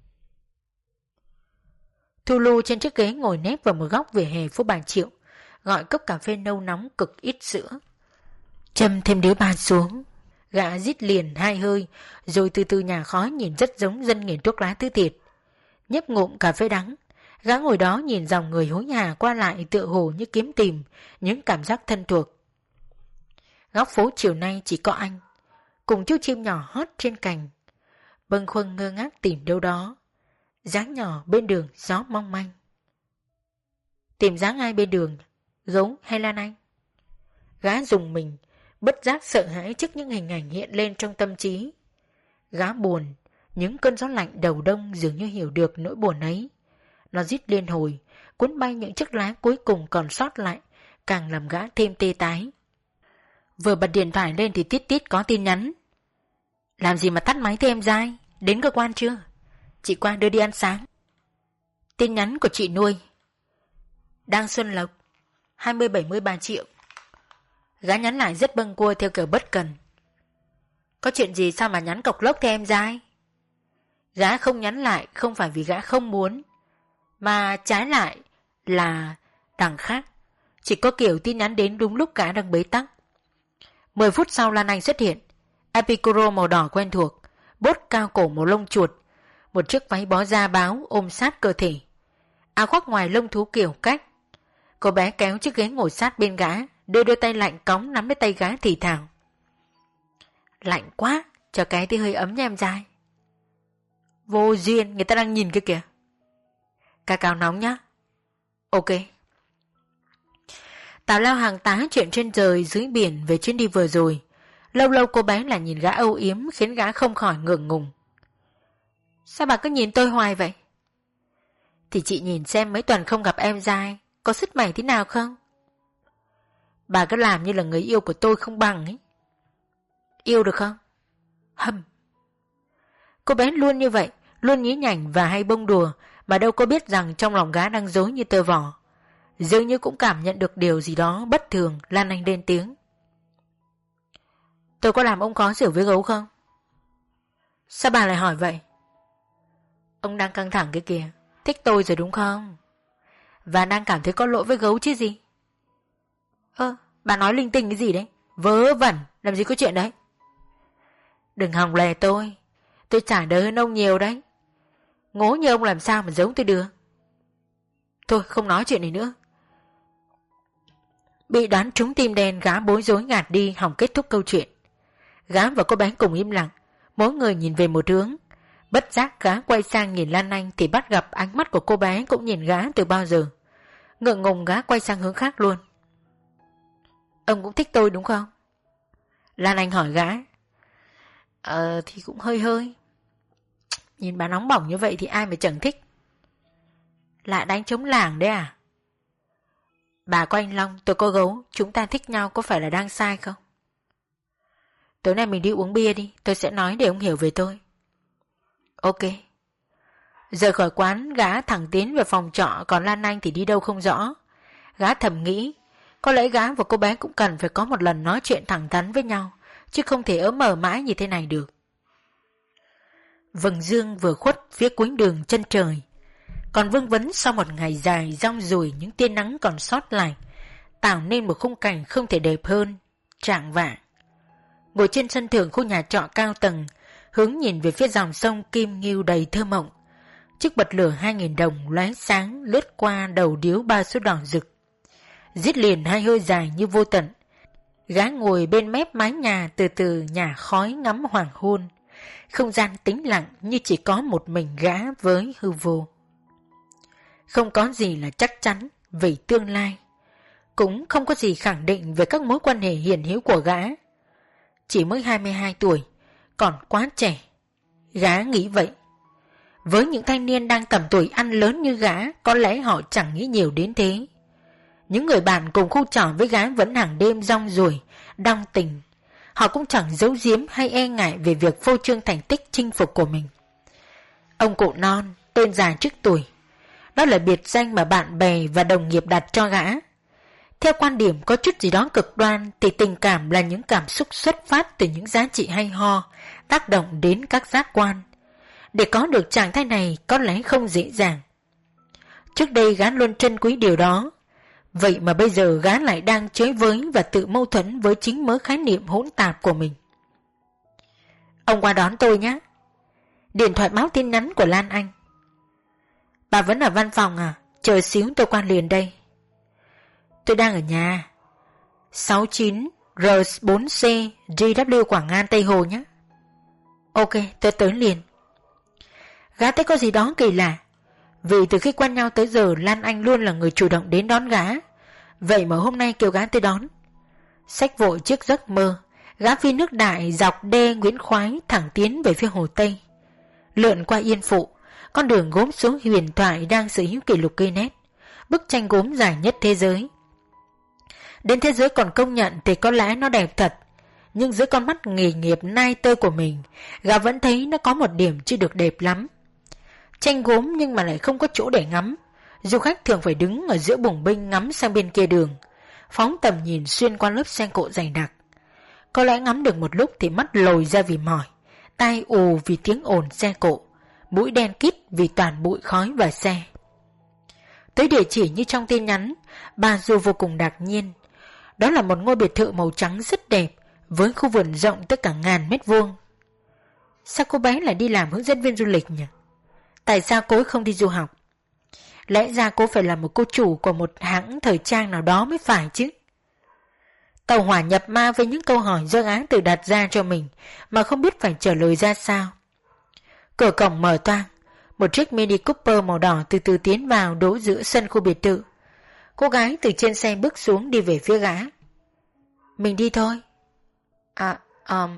Thu Lu trên chiếc ghế ngồi nép vào một góc vỉa hè phố Bà Triệu, gọi cốc cà phê nâu nóng cực ít sữa. Châm thêm đứa ba xuống. Gã rít liền hai hơi, rồi từ từ nhả khói nhìn rất giống dân nghiền thuốc lá thứ thiệt. Nhấp ngụm cà phê đắng, gã ngồi đó nhìn dòng người hối hả qua lại tựa hồ như kiếm tìm những cảm giác thân thuộc. Góc phố chiều nay chỉ có anh, cùng chú chim nhỏ hót trên cành, bâng khuâng ngơ ngác tìm đâu đó. Dáng nhỏ bên đường gió mong manh. Tìm dáng ai bên đường, gấu hay Lan Anh? Gã dùng mình, bất giác sợ hãi trước những hình ảnh hiện lên trong tâm trí. Gã buồn, những cơn gió lạnh đầu đông dường như hiểu được nỗi buồn ấy. Nó rít liên hồi, cuốn bay những chiếc lá cuối cùng còn sót lại, càng làm gã thêm tê tái. Vừa bật điện thoại lên thì tít tít có tin nhắn. Làm gì mà tắt máy thế em dai? Đến cơ quan chưa? Chị qua đưa đi ăn sáng. Tin nhắn của chị nuôi. Đang Xuân Lộc, hai mươi bảy mươi ba triệu. Gã nhắn lại rất bâng cua theo kiểu bất cần. Có chuyện gì sao mà nhắn cộc lốc thế em dai? Gã không nhắn lại không phải vì gã không muốn, mà trái lại là đằng khác. Chỉ có kiểu tin nhắn đến đúng lúc gã đang bế tắc. Mười phút sau Lan Anh xuất hiện. Epicuro màu đỏ quen thuộc, bốt cao cổ màu lông chuột, một chiếc váy bó da báo ôm sát cơ thể, áo khoác ngoài lông thú kiểu cách. Cô bé kéo chiếc ghế ngồi sát bên gã, đưa đôi tay lạnh cóng nắm lấy tay gã thì thào. Lạnh quá, cho cái thì hơi ấm nha em trai. Vô duyên, người ta đang nhìn kia kìa. Cà cao nóng nhá. Ok. Tào lao hàng tá chuyện trên trời dưới biển về chuyến đi vừa rồi. Lâu lâu cô bé lại nhìn gã âu yếm khiến gã không khỏi ngượng ngùng. Sao bà cứ nhìn tôi hoài vậy? Thì chị nhìn xem mấy tuần không gặp em dai, có sứt mẻ thế nào không? Bà cứ làm như là người yêu của tôi không bằng ấy. Yêu được không? Hâm. Cô bé luôn như vậy, luôn nhí nhảnh và hay bông đùa, mà đâu có biết rằng trong lòng gã đang rối như tơ vò. Dường như cũng cảm nhận được điều gì đó bất thường. Lan Anh lên tiếng. Tôi có làm ông khó xử với gấu không? Sao bà lại hỏi vậy? Ông đang căng thẳng cái kìa, thích tôi rồi đúng không? Và đang cảm thấy có lỗi với gấu chứ gì? Ơ, bà nói linh tinh cái gì đấy? Vớ vẩn, làm gì có chuyện đấy? Đừng hòng lè tôi, tôi chả đời hơn ông nhiều đấy. Ngố như ông làm sao mà giấu tôi được? Thôi không nói chuyện này nữa. Bị đoán trúng tim đen, gã bối rối ngạt đi, hỏng kết thúc câu chuyện. Gã và cô bé cùng im lặng, mỗi người nhìn về một hướng. Bất giác gã quay sang nhìn Lan Anh thì bắt gặp ánh mắt của cô bé cũng nhìn gã từ bao giờ. Ngượng ngùng gã quay sang hướng khác luôn. Ông cũng thích tôi đúng không? Lan Anh hỏi gã. Ờ thì cũng hơi hơi. Nhìn bà nóng bỏng như vậy thì ai mà chẳng thích. Lại đánh trống làng đấy à? Bà có anh Long, tôi có gấu, chúng ta thích nhau có phải là đang sai không? Tối nay mình đi uống bia đi, tôi sẽ nói để ông hiểu về tôi. Ok. Rời khỏi quán, gã thẳng tiến về phòng trọ, còn Lan Anh thì đi đâu không rõ. Gã thầm nghĩ, có lẽ gã và cô bé cũng cần phải có một lần nói chuyện thẳng thắn với nhau, chứ không thể ớ mờ mãi như thế này được. Vầng dương vừa khuất phía cuối đường chân trời, còn vương vấn sau một ngày dài rong ruổi những tia nắng còn sót lại, tạo nên một khung cảnh không thể đẹp hơn. Trạng vạng, ngồi trên sân thượng khu nhà trọ cao tầng, hướng nhìn về phía dòng sông Kim Ngưu đầy thơ mộng, chiếc bật lửa hai nghìn đồng lóe sáng lướt qua đầu điếu ba số đỏ rực, giết liền hai hơi dài như vô tận. Gã ngồi bên mép mái nhà từ từ nhả khói ngắm hoàng hôn, không gian tĩnh lặng như chỉ có một mình gã với hư vô. Không có gì là chắc chắn về tương lai, cũng không có gì khẳng định về các mối quan hệ hiện hữu của gã. Chỉ mới hai mươi hai tuổi, còn quá trẻ. Gã nghĩ vậy. Với những thanh niên đang tầm tuổi ăn lớn như gã, có lẽ họ chẳng nghĩ nhiều đến thế. Những người bạn cùng khu trọ với gã vẫn hàng đêm rong ruổi, đong tình. Họ cũng chẳng giấu giếm hay e ngại về việc phô trương thành tích chinh phục của mình. Ông cụ non, tên già trước tuổi. Đó là biệt danh mà bạn bè và đồng nghiệp đặt cho gã. Theo quan điểm có chút gì đó cực đoan thì tình cảm là những cảm xúc xuất phát từ những giá trị hay ho, tác động đến các giác quan. Để có được trạng thái này có lẽ không dễ dàng. Trước đây gã luôn trân quý điều đó. Vậy mà bây giờ gã lại đang chới với và tự mâu thuẫn với chính mớ khái niệm hỗn tạp của mình. Ông qua đón tôi nhé. Điện thoại báo tin nhắn của Lan Anh. Bà vẫn ở văn phòng à? Chờ xíu tôi qua liền đây. Tôi đang ở nhà. sáu chín R bốn C G W Quảng An Tây Hồ nhé. Ok, tôi tới liền. Gã thấy có gì đó kỳ lạ. Vì từ khi quen nhau tới giờ Lan Anh luôn là người chủ động đến đón gã. Vậy mà hôm nay kêu gã tới đón. Xách vội chiếc giấc mơ, gã phi nước đại dọc đê Nguyễn Khoái thẳng tiến về phía Hồ Tây. Lượn qua Yên Phụ, con đường gốm xuống huyền thoại đang sở hữu kỷ lục Guinness, bức tranh gốm dài nhất thế giới. Đến thế giới còn công nhận thì có lẽ nó đẹp thật. Nhưng dưới con mắt nghề nghiệp nai tơ của mình, gã vẫn thấy nó có một điểm chưa được đẹp lắm. Tranh gốm nhưng mà lại không có chỗ để ngắm. Du khách thường phải đứng ở giữa bùng binh ngắm sang bên kia đường, phóng tầm nhìn xuyên qua lớp xe cộ dày đặc. Có lẽ ngắm được một lúc thì mắt lồi ra vì mỏi, tai ù vì tiếng ồn xe cộ, mũi đen kít vì toàn bụi khói và xe. Tới địa chỉ như trong tin nhắn, bà Du vô cùng ngạc nhiên. Đó là một ngôi biệt thự màu trắng rất đẹp, với khu vườn rộng tới cả ngàn mét vuông. Sao cô bé lại đi làm hướng dẫn viên du lịch nhỉ? Tại sao cô ấy không đi du học? Lẽ ra cô phải là một cô chủ của một hãng thời trang nào đó mới phải chứ. Tàu hỏa nhập ma với những câu hỏi do gã tự đặt ra cho mình mà không biết phải trả lời ra sao. Cửa cổng mở toang, một chiếc Mini Cooper màu đỏ từ từ tiến vào đỗ giữa sân khu biệt thự. Cô gái từ trên xe bước xuống đi về phía gã. Mình đi thôi. À, um...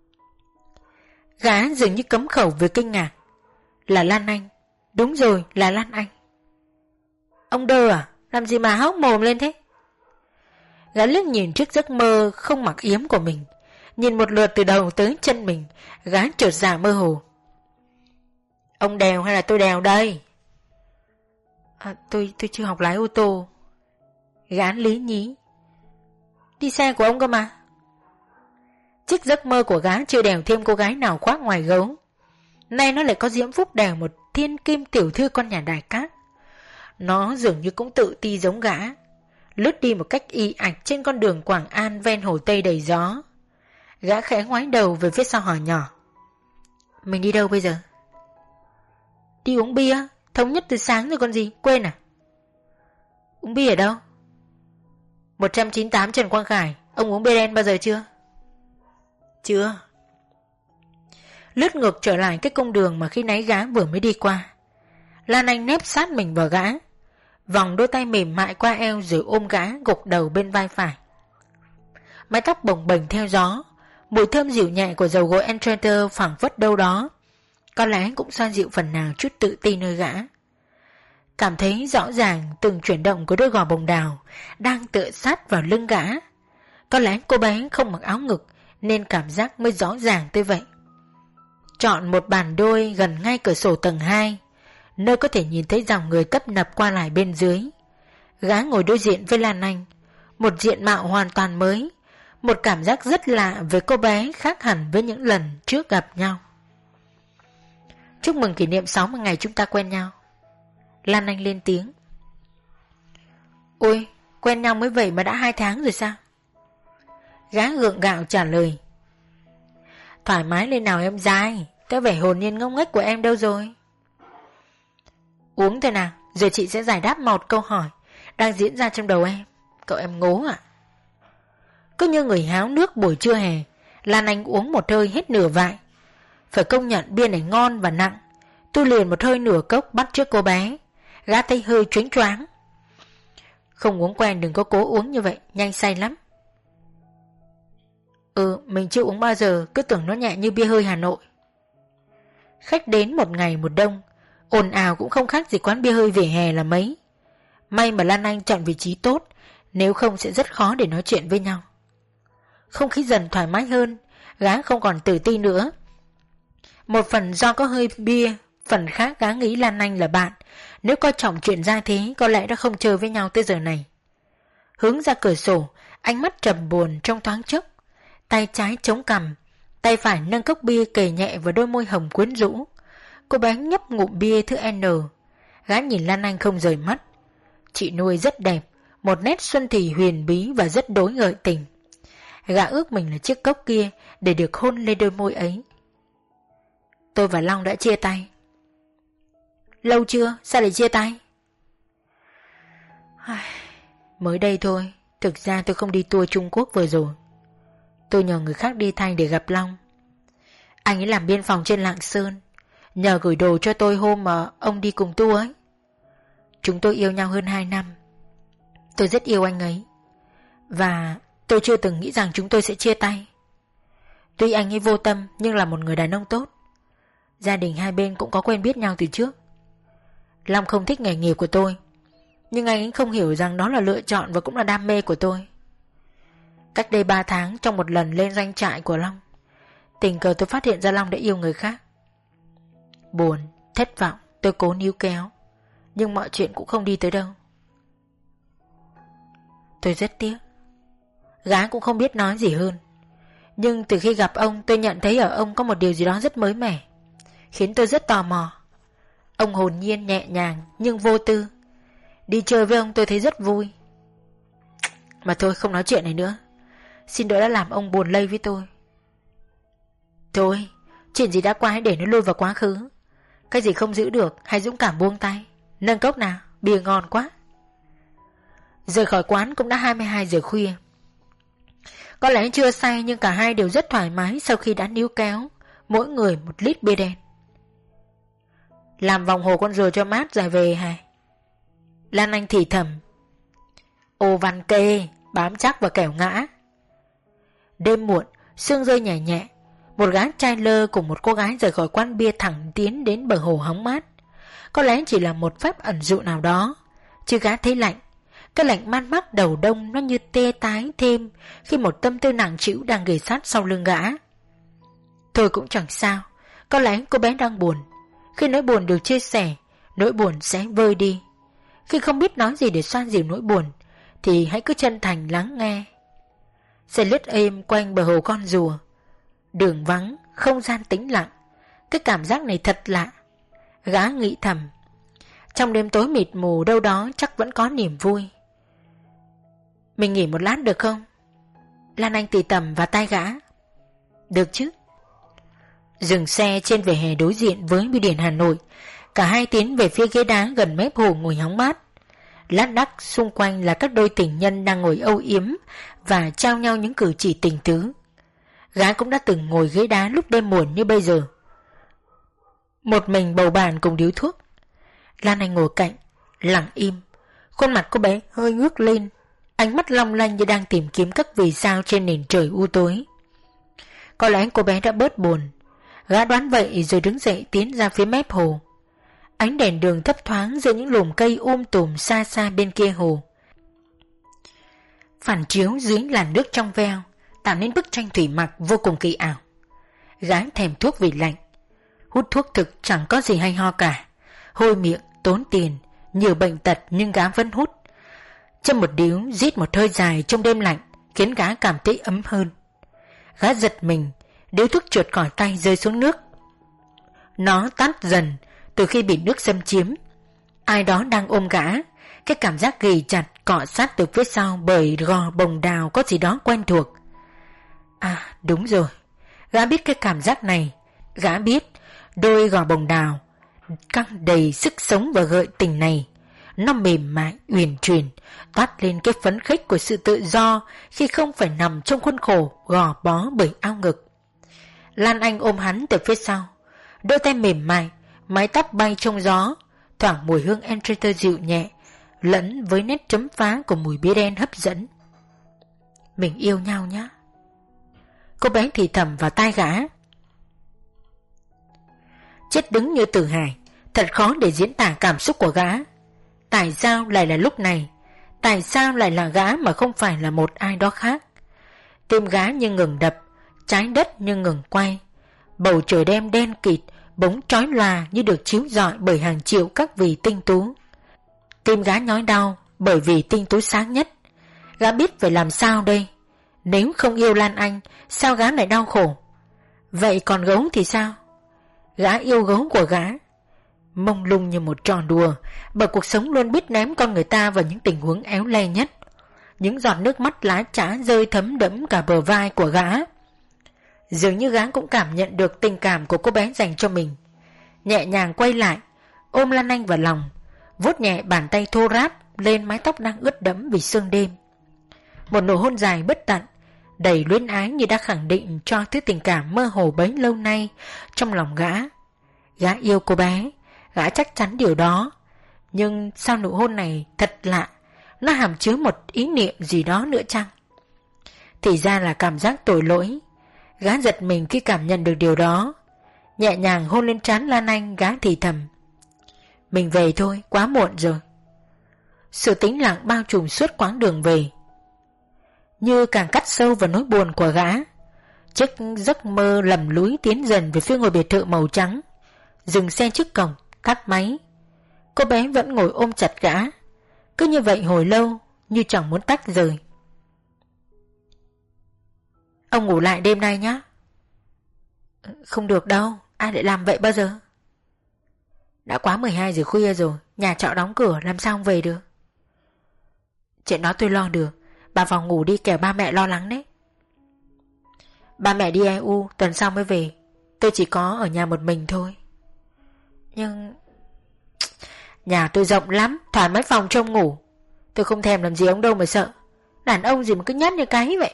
Gã dường như cấm khẩu với kinh ngạc. Là Lan Anh. Đúng rồi, là Lan Anh. Ông đơ à? Làm gì mà hốc mồm lên thế? Gã liếc nhìn chiếc giấc mơ không mặc yếm của mình, nhìn một lượt từ đầu tới chân mình. Gã chợt dạ mơ hồ. Ông đèo hay là tôi đèo đây? À, tôi tôi chưa học lái ô tô. Gã lý nhí. Đi xe của ông cơ mà. Chiếc giấc mơ của gã chưa đèo thêm cô gái nào khoác ngoài gấu. Nay nó lại có diễm phúc đèo một thiên kim tiểu thư con nhà Đài Cát. Nó dường như cũng tự ti giống gã, lướt đi một cách y ạch trên con đường Quảng An ven Hồ Tây đầy gió. Gã khẽ ngoái đầu về phía sau hỏi nhỏ. Mình đi đâu bây giờ? Đi uống bia, thống nhất từ sáng rồi còn gì, quên à? Uống bia ở đâu? một trăm chín mươi tám Trần Quang Khải. Ông uống bia đen bao giờ chưa? Chưa. Lướt ngược trở lại cái cung đường mà khi nãy gã vừa mới đi qua. Lan Anh nép sát mình vào gã, vòng đôi tay mềm mại qua eo rồi ôm gã gục đầu bên vai phải. Mái tóc bồng bềnh theo gió, mùi thơm dịu nhẹ của dầu gội Enchanter phảng phất đâu đó, có lẽ cũng xoa dịu phần nào chút tự ti nơi gã. Cảm thấy rõ ràng từng chuyển động của đôi gò bồng đào đang tựa sát vào lưng gã. Có lẽ cô bé không mặc áo ngực nên cảm giác mới rõ ràng tới vậy. Chọn một bàn đôi gần ngay cửa sổ tầng hai, nơi có thể nhìn thấy dòng người tấp nập qua lại bên dưới. Gã ngồi đối diện với Lan Anh, một diện mạo hoàn toàn mới, một cảm giác rất lạ về cô bé khác hẳn với những lần trước gặp nhau. Chúc mừng kỷ niệm sáu mươi ngày chúng ta quen nhau. Lan Anh lên tiếng. Ôi, quen nhau mới vậy mà đã hai tháng rồi sao? Gã gượng gạo trả lời. Thoải mái lên nào em dai, cái vẻ hồn nhiên ngông nghếch của em đâu rồi? Uống thôi nào, rồi chị sẽ giải đáp một câu hỏi đang diễn ra trong đầu em. Cậu em ngố à? Cứ như người háo nước buổi trưa hè, Lan Anh uống một hơi hết nửa vại. Phải công nhận bia này ngon và nặng. Tôi liền một hơi nửa cốc bắt trước cô bé. Gã tay hơi choáng choáng. Không uống quen đừng có cố uống như vậy, nhanh say lắm. Ừ, mình chưa uống bao giờ, cứ tưởng nó nhẹ như bia hơi Hà Nội. Khách đến một ngày một đông, ồn ào cũng không khác gì quán bia hơi vỉa hè là mấy. May mà Lan Anh chọn vị trí tốt, nếu không sẽ rất khó để nói chuyện với nhau. Không khí dần thoải mái hơn, gã không còn tự ti nữa. Một phần do có hơi bia, phần khác gã nghĩ Lan Anh là bạn. Nếu coi trọng chuyện ra thế, có lẽ đã không chơi với nhau tới giờ này. Hướng ra cửa sổ, ánh mắt trầm buồn trong thoáng chốc. Tay trái chống cằm, tay phải nâng cốc bia kề nhẹ vào đôi môi hồng quyến rũ. Cô bé nhấp ngụm bia thứ N. Gã nhìn Lan Anh không rời mắt. Chị nuôi rất đẹp, một nét xuân thì huyền bí và rất đối ngợi tình. Gã ước mình là chiếc cốc kia để được hôn lên đôi môi ấy. Tôi và Long đã chia tay. Lâu chưa? Sao lại chia tay? Mới đây thôi. Thực ra tôi không đi tour Trung Quốc vừa rồi. Tôi nhờ người khác đi thay để gặp Long. Anh ấy làm biên phòng trên Lạng Sơn, nhờ gửi đồ cho tôi hôm mà ông đi cùng tour ấy. Chúng tôi yêu nhau hơn hai năm. Tôi rất yêu anh ấy, và tôi chưa từng nghĩ rằng chúng tôi sẽ chia tay. Tuy anh ấy vô tâm nhưng là một người đàn ông tốt. Gia đình hai bên cũng có quen biết nhau từ trước. Long không thích nghề nghiệp của tôi, nhưng anh ấy không hiểu rằng đó là lựa chọn và cũng là đam mê của tôi. Cách đây ba tháng, trong một lần lên doanh trại của Long, tình cờ tôi phát hiện ra Long đã yêu người khác. Buồn, thất vọng, tôi cố níu kéo, nhưng mọi chuyện cũng không đi tới đâu. Tôi rất tiếc. Gã cũng không biết nói gì hơn. Nhưng từ khi gặp ông, tôi nhận thấy ở ông có một điều gì đó rất mới mẻ, khiến tôi rất tò mò. Ông hồn nhiên, nhẹ nhàng nhưng vô tư. Đi chơi với ông tôi thấy rất vui. Mà thôi, không nói chuyện này nữa. Xin lỗi đã làm ông buồn lây với tôi. Thôi, chuyện gì đã qua hãy để nó lôi vào quá khứ. Cái gì không giữ được hãy dũng cảm buông tay. Nâng cốc nào, bia ngon quá. Rời khỏi quán cũng đã hai mươi hai giờ khuya. Có lẽ chưa say nhưng cả hai đều rất thoải mái sau khi đã níu kéo mỗi người một lít bia đen. Làm vòng hồ con rùa cho mát rồi về hả? Lan Anh thì thầm. Ô văn kê, bám chắc và kẻo ngã. Đêm muộn, sương rơi nhẹ nhẹ. Một gã trai lơ cùng một cô gái rời khỏi quán bia thẳng tiến đến bờ hồ hóng mát. Có lẽ chỉ là một phép ẩn dụ nào đó, chứ gã thấy lạnh. Cái lạnh man mác đầu đông nó như tê tái thêm khi một tâm tư nặng trĩu đang ghề sát sau lưng gã. Thôi cũng chẳng sao, có lẽ cô bé đang buồn. Khi nỗi buồn được chia sẻ, nỗi buồn sẽ vơi đi. Khi không biết nói gì để xoa dịu nỗi buồn, thì hãy cứ chân thành lắng nghe. Xe lướt êm quanh bờ hồ con rùa. Đường vắng, không gian tĩnh lặng. Cái cảm giác này thật lạ. Gã nghĩ thầm. Trong đêm tối mịt mù đâu đó chắc vẫn có niềm vui. Mình nghỉ một lát được không? Lan Anh tì tầm vào tay gã. Được chứ. Dừng xe trên vỉa hè đối diện với bưu điện Hà Nội. Cả hai tiến về phía ghế đá gần mép hồ ngồi hóng mát. Lác đác xung quanh là các đôi tình nhân đang ngồi âu yếm và trao nhau những cử chỉ tình tứ. Gã cũng đã từng ngồi ghế đá lúc đêm muộn như bây giờ. Một mình bầu bàn cùng điếu thuốc. Lan Anh ngồi cạnh, lặng im. Khuôn mặt cô bé hơi ngước lên, ánh mắt long lanh như đang tìm kiếm các vì sao trên nền trời u tối. Có lẽ cô bé đã bớt buồn. Gã đoán vậy rồi đứng dậy tiến ra phía mép hồ. Ánh đèn đường thấp thoáng giữa những lùm cây um tùm xa xa bên kia hồ, phản chiếu dưới làn nước trong veo, tạo nên bức tranh thủy mặc vô cùng kỳ ảo. Gã thèm thuốc vì lạnh. Hút thuốc thực chẳng có gì hay ho cả. hôi miệng, tốn tiền, nhiều bệnh tật nhưng gã vẫn hút. Châm một điếu, rít một hơi dài trong đêm lạnh, khiến gã cảm thấy ấm hơn. Gã giật mình, điếu thuốc trượt khỏi tay rơi xuống nước. Nó tắt dần từ khi bị nước xâm chiếm. Ai đó đang ôm gã, cái cảm giác ghì chặt cọ sát từ phía sau bởi gò bồng đào có gì đó quen thuộc. À đúng rồi, gã biết cái cảm giác này. Gã biết đôi gò bồng đào căng đầy sức sống và gợi tình này. Nó mềm mại, uyển chuyển, toát lên cái phấn khích của sự tự do khi không phải nằm trong khuôn khổ gò bó bởi ao ngực. Lan Anh ôm hắn từ phía sau, đôi tay mềm mại, mái tóc bay trong gió, thoảng mùi hương Entreter dịu nhẹ, lẫn với nét chấm phá của mùi bia đen hấp dẫn. Mình yêu nhau nhá. Cô bé thì thầm vào tai gã. Chết đứng như Tử Hải, thật khó để diễn tả cảm xúc của gã. Tại sao lại là lúc này? Tại sao lại là gã mà không phải là một ai đó khác? Tim gã như ngừng đập, trái đất như ngừng quay. Bầu trời đêm đen kịt, bóng chói lòa như được chiếu rọi bởi hàng triệu các vì tinh tú. Tim gã nhói đau bởi vì tinh tú sáng nhất. Gã biết phải làm sao đây? Nếu không yêu Lan Anh, sao gã lại đau khổ? Vậy còn gấu thì sao? Gã yêu gấu của gã. Mông lung như một trò đùa, bởi cuộc sống luôn biết ném con người ta vào những tình huống éo le nhất. Những giọt nước mắt lá trá rơi thấm đẫm cả bờ vai của gã. Dường như gã cũng cảm nhận được tình cảm của cô bé dành cho mình. Nhẹ nhàng quay lại, ôm Lan Anh vào lòng, vuốt nhẹ bàn tay thô ráp lên mái tóc đang ướt đẫm vì sương đêm. Một nụ hôn dài bất tận, đầy luyến ái như đã khẳng định cho thứ tình cảm mơ hồ bấy lâu nay trong lòng gã. Gã yêu cô bé, gã chắc chắn điều đó. Nhưng sao nụ hôn này thật lạ, nó hàm chứa một ý niệm gì đó nữa chăng? Thì ra là cảm giác tội lỗi. Gã giật mình khi cảm nhận được điều đó. Nhẹ nhàng hôn lên trán Lan Anh, gã thì thầm: mình về thôi, quá muộn rồi. Sự tĩnh lặng bao trùm suốt quãng đường về, như càng cắt sâu vào nỗi buồn của gã. Chiếc giấc mơ lầm lũi tiến dần về phía ngôi biệt thự màu trắng. Dừng xe trước cổng, tắt máy. Cô bé vẫn ngồi ôm chặt gã, cứ như vậy hồi lâu, như chẳng muốn tách rời. Ông ngủ lại đêm nay nhé. Không được đâu, ai lại làm vậy bao giờ? Đã quá mười hai giờ khuya rồi, nhà trọ đóng cửa, làm sao ông về được? Chuyện đó tôi lo được, bà vào ngủ đi kẻo ba mẹ lo lắng đấy. Ba mẹ đi e u, tuần sau mới về. Tôi chỉ có ở nhà một mình thôi. Nhưng nhà tôi rộng lắm, thoải mái phòng trông ngủ. Tôi không thèm làm gì ông đâu mà sợ. Đàn ông gì mà cứ nhát như cái vậy.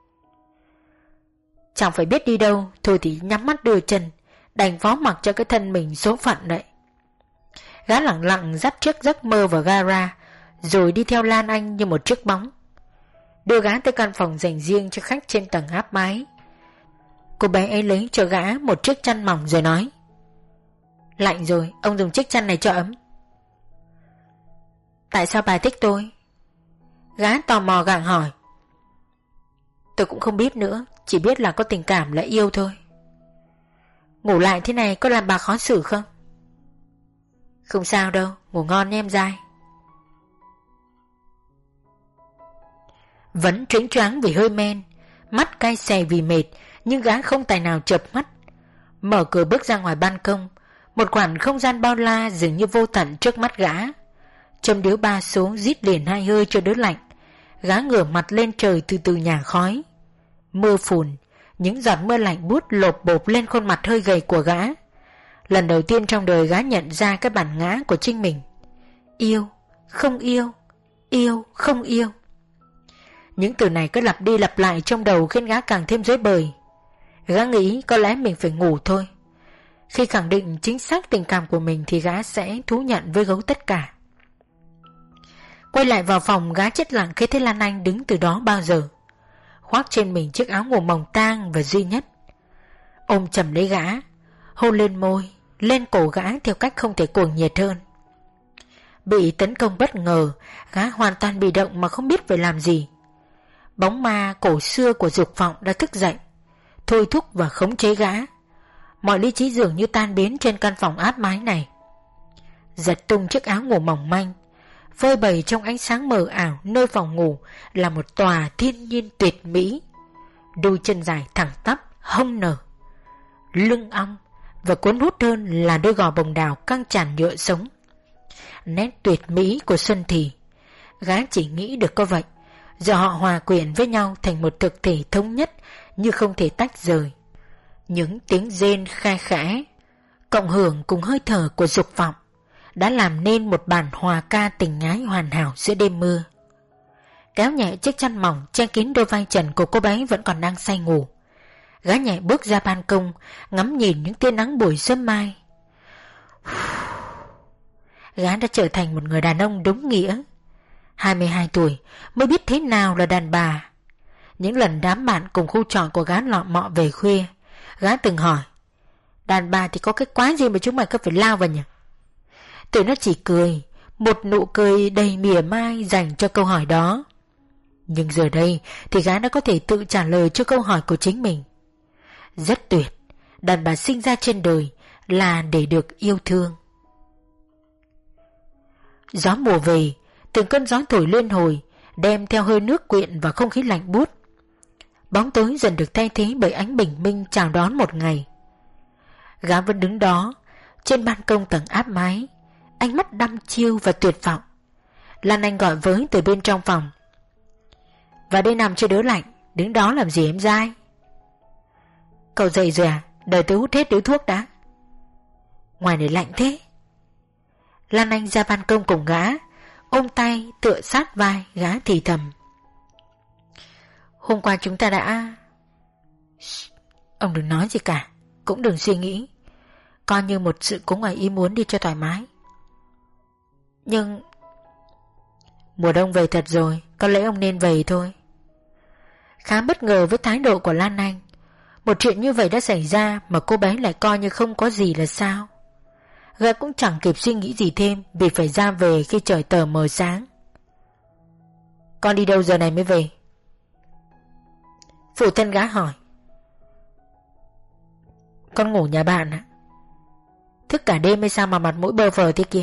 Chẳng phải biết đi đâu, thôi thì nhắm mắt đưa chân, đành phó mặc cho cái thân mình số phận vậy. Gã lặng lặng dắt chiếc giấc mơ vào gara, rồi đi theo Lan Anh như một chiếc bóng, đưa gã tới căn phòng dành riêng cho khách trên tầng áp mái. Cô bé ấy lấy cho gã một chiếc chăn mỏng rồi nói: lạnh rồi, ông dùng chiếc chăn này cho ấm. Tại sao bà thích tôi? Gã tò mò gặng hỏi. Tôi cũng không biết nữa, chỉ biết là có tình cảm là yêu thôi. Ngủ lại thế này có làm bà khó xử không? Không sao đâu, ngủ ngon nha em dai. Vẫn choáng choáng vì hơi men, mắt cay xè vì mệt, nhưng gã không tài nào chợp mắt. Mở cửa bước ra ngoài ban công, một khoảng không gian bao la dường như vô tận trước mắt gã. Châm điếu ba số rít liền hai hơi cho đỡ lạnh. Gã ngửa mặt lên trời từ từ nhả khói. Mưa phùn, những giọt mưa lạnh buốt lộp bộp lên khuôn mặt hơi gầy của gã. Lần đầu tiên trong đời gã nhận ra cái bản ngã của chính mình. Yêu, không yêu, yêu, không yêu. Những từ này cứ lặp đi lặp lại trong đầu khiến gã càng thêm rối bời. Gã nghĩ có lẽ mình phải ngủ thôi. Khi khẳng định chính xác tình cảm của mình thì gã sẽ thú nhận với gấu tất cả. Quay lại vào phòng, gã chết lặng khi thấy Lan Anh đứng từ đó bao giờ, khoác trên mình chiếc áo ngủ mỏng tang và duy nhất. Ôm chầm lấy gã, hôn lên môi, lên cổ gã theo cách không thể cuồng nhiệt hơn. Bị tấn công bất ngờ, gã hoàn toàn bị động mà không biết phải làm gì. Bóng ma cổ xưa của dục vọng đã thức dậy, thôi thúc và khống chế gã. Mọi lý trí dường như tan biến trên căn phòng áp mái này. giật tung chiếc áo ngủ mỏng manh, phơi bày trong ánh sáng mờ ảo. Nơi phòng ngủ là một tòa thiên nhiên tuyệt mỹ, đôi chân dài thẳng tắp, hông nở, lưng ong, và cuốn hút hơn là đôi gò bồng đào căng tràn nhựa sống. Nét tuyệt mỹ của Xuân Thì, gã chỉ nghĩ được có vậy, giờ họ hòa quyện với nhau thành một thực thể thống nhất như không thể tách rời. Những tiếng rên kha khẽ cộng hưởng cùng hơi thở của dục vọng đã làm nên một bản hòa ca tình ái hoàn hảo giữa đêm mưa. Kéo nhẹ chiếc chăn mỏng che kín đôi vai trần của cô bé vẫn còn đang say ngủ, gã nhẹ bước ra ban công, ngắm nhìn những tia nắng buổi sớm mai. Gã đã trở thành một người đàn ông đúng nghĩa. hai mươi hai tuổi mới biết thế nào là đàn bà. Những lần đám bạn cùng khu trọ của gã lọ mọ về khuya, gã từng hỏi: đàn bà thì có cái quái gì mà chúng mày cứ phải lao vào nhỉ? Tụi nó chỉ cười, một nụ cười đầy mỉa mai dành cho câu hỏi đó. Nhưng giờ đây thì gã đã có thể tự trả lời cho câu hỏi của chính mình. Rất tuyệt, đàn bà sinh ra trên đời là để được yêu thương. Gió mùa về, từng cơn gió thổi liên hồi, đem theo hơi nước quyện và không khí lạnh buốt. Bóng tối dần được thay thế bởi ánh bình minh chào đón một ngày. Gã vẫn đứng đó trên ban công tầng áp mái, ánh mắt đăm chiêu và tuyệt vọng. Lan Anh gọi với từ bên trong phòng: vào đây nằm cho đỡ lạnh, đứng đó làm gì em dai? Cậu dậy rồi à? Đợi tôi hút hết điếu thuốc đã. Ngoài này lạnh thế. Lan Anh ra ban công cùng gã, ôm tay tựa sát vai gã thì thầm: hôm qua chúng ta đã... Ông đừng nói gì cả, cũng đừng suy nghĩ, coi như một sự cố ngoài ý muốn đi cho thoải mái. Nhưng mùa đông về thật rồi, có lẽ ông nên về thôi. Khá bất ngờ với thái độ của Lan Anh. Một chuyện như vậy đã xảy ra mà cô bé lại coi như không có gì là sao. Gã cũng chẳng kịp suy nghĩ gì thêm vì phải ra về khi trời tờ mờ sáng. Con đi đâu giờ này mới về? Phụ thân gã hỏi. Con ngủ nhà bạn ạ. Thức cả đêm hay sao mà mặt mũi bơ phờ thế kia?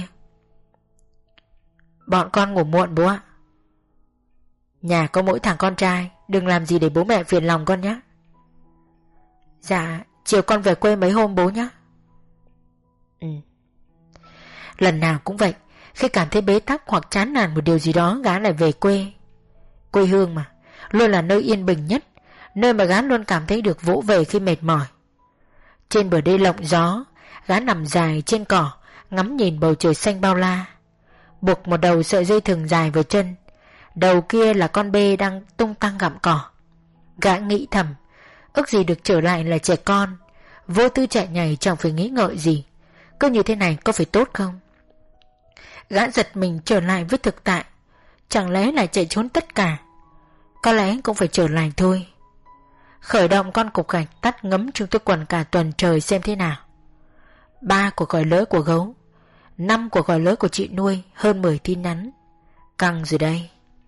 Bọn con ngủ muộn bố ạ. Nhà có mỗi thằng con trai, đừng làm gì để bố mẹ phiền lòng con nhé. Dạ, chiều con về quê mấy hôm bố nhé. Ừ. Lần nào cũng vậy, khi cảm thấy bế tắc hoặc chán nản một điều gì đó, gã lại về quê. Quê hương mà, luôn là nơi yên bình nhất, nơi mà gã luôn cảm thấy được vỗ về khi mệt mỏi. Trên bờ đê lộng gió, gã nằm dài trên cỏ, ngắm nhìn bầu trời xanh bao la. Buộc một đầu sợi dây thừng dài vào chân, đầu kia là con bê đang tung tăng gặm cỏ. Gã nghĩ thầm, ước gì được trở lại là trẻ con, vô tư chạy nhảy chẳng phải nghĩ ngợi gì. Cứ như thế này có phải tốt không? Gã giật mình trở lại với thực tại. Chẳng lẽ lại chạy trốn tất cả? Có lẽ cũng phải trở lại thôi. Khởi động con cục gạch tắt ngấm trong túi quần cả tuần trời xem thế nào. Ba cuộc gọi lỡ của gấu, năm cuộc gọi lỡ của chị nuôi, hơn mười tin nhắn. Căng rồi đây.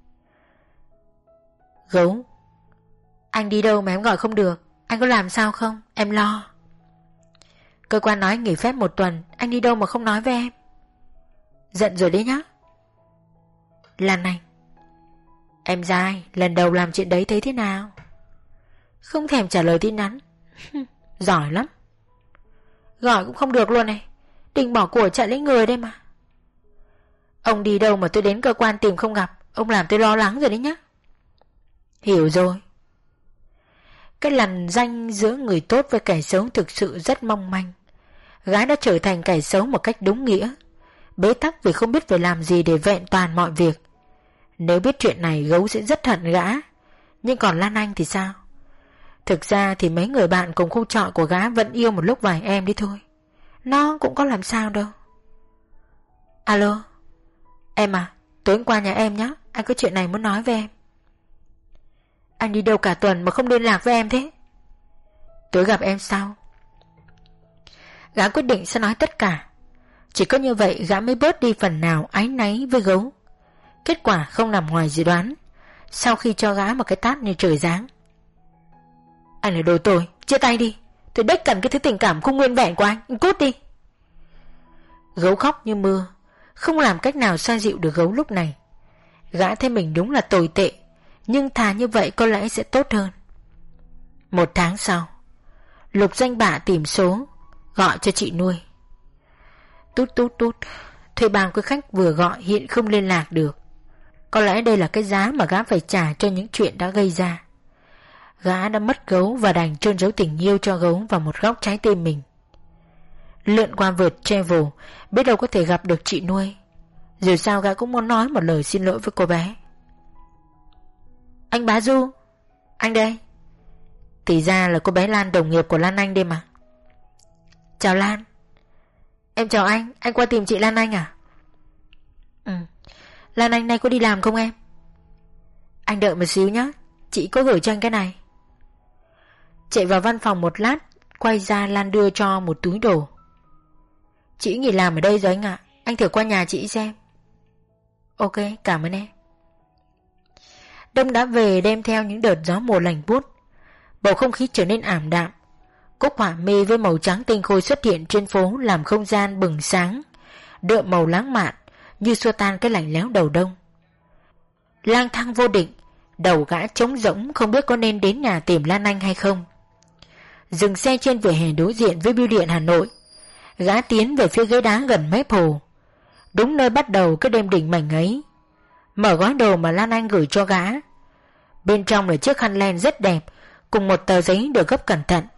Gấu, anh đi đâu mà em gọi không được? Anh có làm sao không? Em lo. Cơ quan nói nghỉ phép một tuần, anh đi đâu mà không nói với em? Giận rồi đấy nhá. Lan Anh, em dai, lần đầu làm chuyện đấy thấy thế nào? Không thèm trả lời tin nhắn. Giỏi lắm. Gọi cũng không được luôn này, định bỏ của chạy lấy người đây mà. Ông đi đâu mà tôi đến cơ quan tìm không gặp, ông làm tôi lo lắng rồi đấy nhá. Hiểu rồi. Cái lằn ranh giữa người tốt với kẻ xấu thực sự rất mong manh. Gã đã trở thành kẻ xấu một cách đúng nghĩa, bế tắc vì không biết phải làm gì để vẹn toàn mọi việc. Nếu biết chuyện này, gấu sẽ rất hận gã. Nhưng còn Lan Anh thì sao? Thực ra thì mấy người bạn cùng khu trọ của gã vẫn yêu một lúc vài em đi thôi. Nó cũng có làm sao đâu. Alo, em à, tối qua nhà em nhé, anh có chuyện này muốn nói với em. Anh đi đâu cả tuần mà không liên lạc với em thế? Tối gặp em sau. Gã quyết định sẽ nói tất cả. Chỉ có như vậy gã mới bớt đi phần nào áy náy với gấu. Kết quả không nằm ngoài dự đoán. Sau khi cho gã một cái tát như trời giáng. Anh là đồ tồi, chia tay đi. Tôi đếch cần cái thứ tình cảm không nguyên vẹn của anh, anh cút đi. Gấu khóc như mưa, không làm cách nào xoa dịu được Gấu lúc này. Gã thấy mình đúng là tồi tệ, nhưng thà như vậy có lẽ sẽ tốt hơn. Một tháng sau, Lục danh bạ tìm số, gọi cho chị nuôi. Tút tút tút, thuê bao của khách vừa gọi hiện không liên lạc được. Có lẽ đây là cái giá mà gã phải trả cho những chuyện đã gây ra. Gã đã mất Gấu và đành trôn giấu tình yêu cho Gấu vào một góc trái tim mình. Lượn qua vượt travel, biết đâu có thể gặp được chị nuôi. Dù sao gã cũng muốn nói một lời xin lỗi với cô bé. Anh Bá Du, anh đây. Thì ra là cô bé Lan, đồng nghiệp của Lan Anh đây mà. Chào Lan. Em chào anh, anh qua tìm chị Lan Anh à? Ừ. Lan Anh nay có đi làm không em? Anh đợi một xíu nhé, chị có gửi cho anh cái này. Chạy vào văn phòng một lát, quay ra Lan đưa cho một túi đồ. Chị nghỉ làm ở đây rồi anh ạ, anh thử qua nhà chị xem. Ok, cảm ơn em. Đông đã về đem theo những đợt gió mùa lạnh buốt. Bầu không khí trở nên ảm đạm. Cúc họa mi với màu trắng tinh khôi xuất hiện trên phố làm không gian bừng sáng, đượm màu lãng mạn như xua tan cái lạnh lẽo đầu đông. Lang thang vô định, đầu gã trống rỗng không biết có nên đến nhà tìm Lan Anh hay không. Dừng xe trên vỉa hè đối diện với bưu điện Hà Nội, gã tiến về phía ghế đá gần mép hồ, đúng nơi bắt đầu cái đêm đỉnh mảnh ấy. Mở gói đồ mà Lan Anh gửi cho gã. Bên trong là chiếc khăn len rất đẹp cùng một tờ giấy được gấp cẩn thận.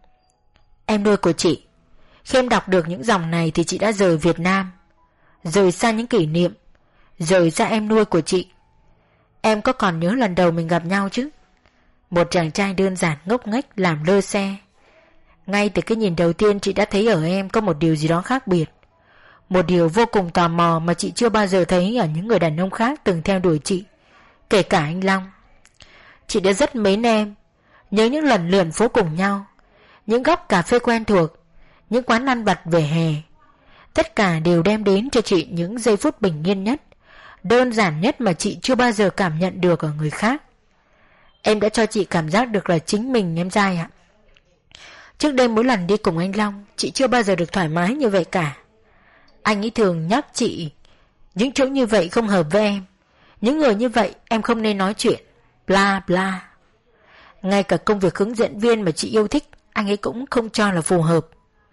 Em nuôi của chị. Khi em đọc được những dòng này thì chị đã rời Việt Nam, rời xa những kỷ niệm, rời xa em nuôi của chị. Em có còn nhớ lần đầu mình gặp nhau chứ? Một chàng trai đơn giản ngốc nghếch làm lơ xe. Ngay từ cái nhìn đầu tiên chị đã thấy ở em có một điều gì đó khác biệt, một điều vô cùng tò mò mà chị chưa bao giờ thấy ở những người đàn ông khác từng theo đuổi chị, kể cả anh Long. Chị đã rất mến em, nhớ những lần lượn phố cùng nhau, những góc cà phê quen thuộc, những quán ăn vặt về hè. Tất cả đều đem đến cho chị những giây phút bình yên nhất, đơn giản nhất mà chị chưa bao giờ cảm nhận được ở người khác. Em đã cho chị cảm giác được là chính mình em trai ạ. Trước đây mỗi lần đi cùng anh Long, chị chưa bao giờ được thoải mái như vậy cả. Anh ấy thường nhắc chị, những chỗ như vậy không hợp với em, những người như vậy em không nên nói chuyện, bla bla. Ngay cả công việc hướng dẫn viên mà chị yêu thích, anh ấy cũng không cho là phù hợp.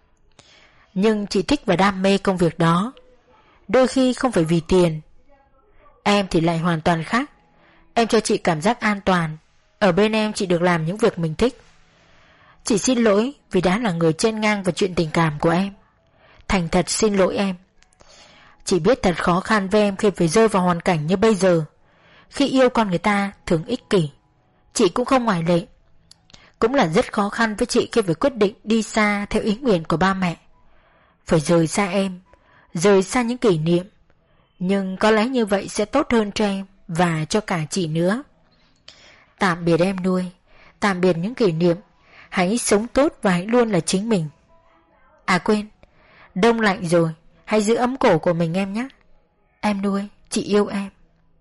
Nhưng chị thích và đam mê công việc đó, đôi khi không phải vì tiền. Em thì lại hoàn toàn khác. Em cho chị cảm giác an toàn, ở bên em chị được làm những việc mình thích. Chị xin lỗi vì đã là người chen ngang vào chuyện tình cảm của em. Thành thật xin lỗi em. Chị biết thật khó khăn với em khi phải rơi vào hoàn cảnh như bây giờ. Khi yêu con người ta thường ích kỷ, chị cũng không ngoại lệ. Cũng là rất khó khăn với chị khi phải quyết định đi xa theo ý nguyện của ba mẹ, phải rời xa em, rời xa những kỷ niệm. Nhưng có lẽ như vậy sẽ tốt hơn cho em và cho cả chị nữa. Tạm biệt em nuôi, tạm biệt những kỷ niệm. Hãy sống tốt và hãy luôn là chính mình. À quên, đông lạnh rồi, hãy giữ ấm cổ của mình em nhé. Em nuôi, chị yêu em.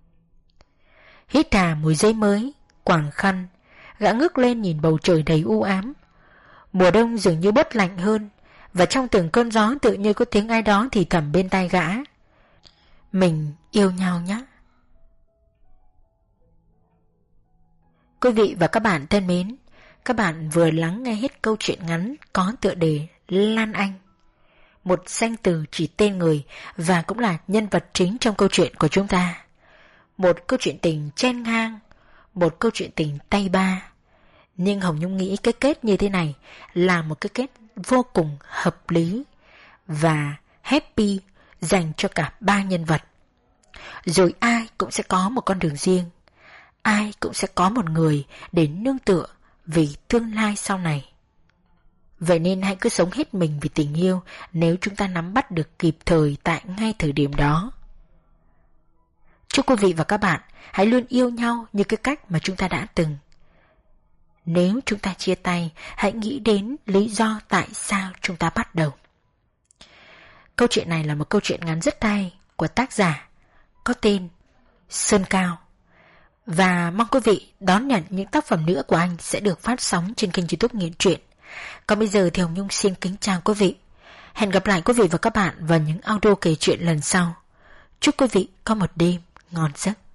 Hít thả mùi giấy mới, quàng khăn, gã ngước lên nhìn bầu trời đầy u ám. Mùa đông dường như bớt lạnh hơn, và trong từng cơn gió tự như có tiếng ai đó thì thầm bên tai gã. Mình yêu nhau nhé. Quý vị và các bạn thân mến, các bạn vừa lắng nghe hết câu chuyện ngắn có tựa đề Lan Anh, một danh từ chỉ tên người và cũng là nhân vật chính trong câu chuyện của chúng ta. Một câu chuyện tình chen ngang, một câu chuyện tình tay ba. Nhưng Hồng Nhung nghĩ cái kết như thế này là một cái kết vô cùng hợp lý và happy dành cho cả ba nhân vật. Rồi ai cũng sẽ có một con đường riêng, ai cũng sẽ có một người để nương tựa vì tương lai sau này. Vậy nên hãy cứ sống hết mình vì tình yêu nếu chúng ta nắm bắt được kịp thời tại ngay thời điểm đó. Chúc quý vị và các bạn hãy luôn yêu nhau như cái cách mà chúng ta đã từng. Nếu chúng ta chia tay, hãy nghĩ đến lý do tại sao chúng ta bắt đầu. Câu chuyện này là một câu chuyện ngắn rất hay của tác giả có tên Sơn Cao. Và mong quý vị đón nhận những tác phẩm nữa của anh sẽ được phát sóng trên kênh YouTube Nghiện Truyện. Còn bây giờ thì Hồng Nhung xin kính chào quý vị. Hẹn gặp lại quý vị và các bạn vào những audio kể chuyện lần sau. Chúc quý vị có một đêm ngon giấc.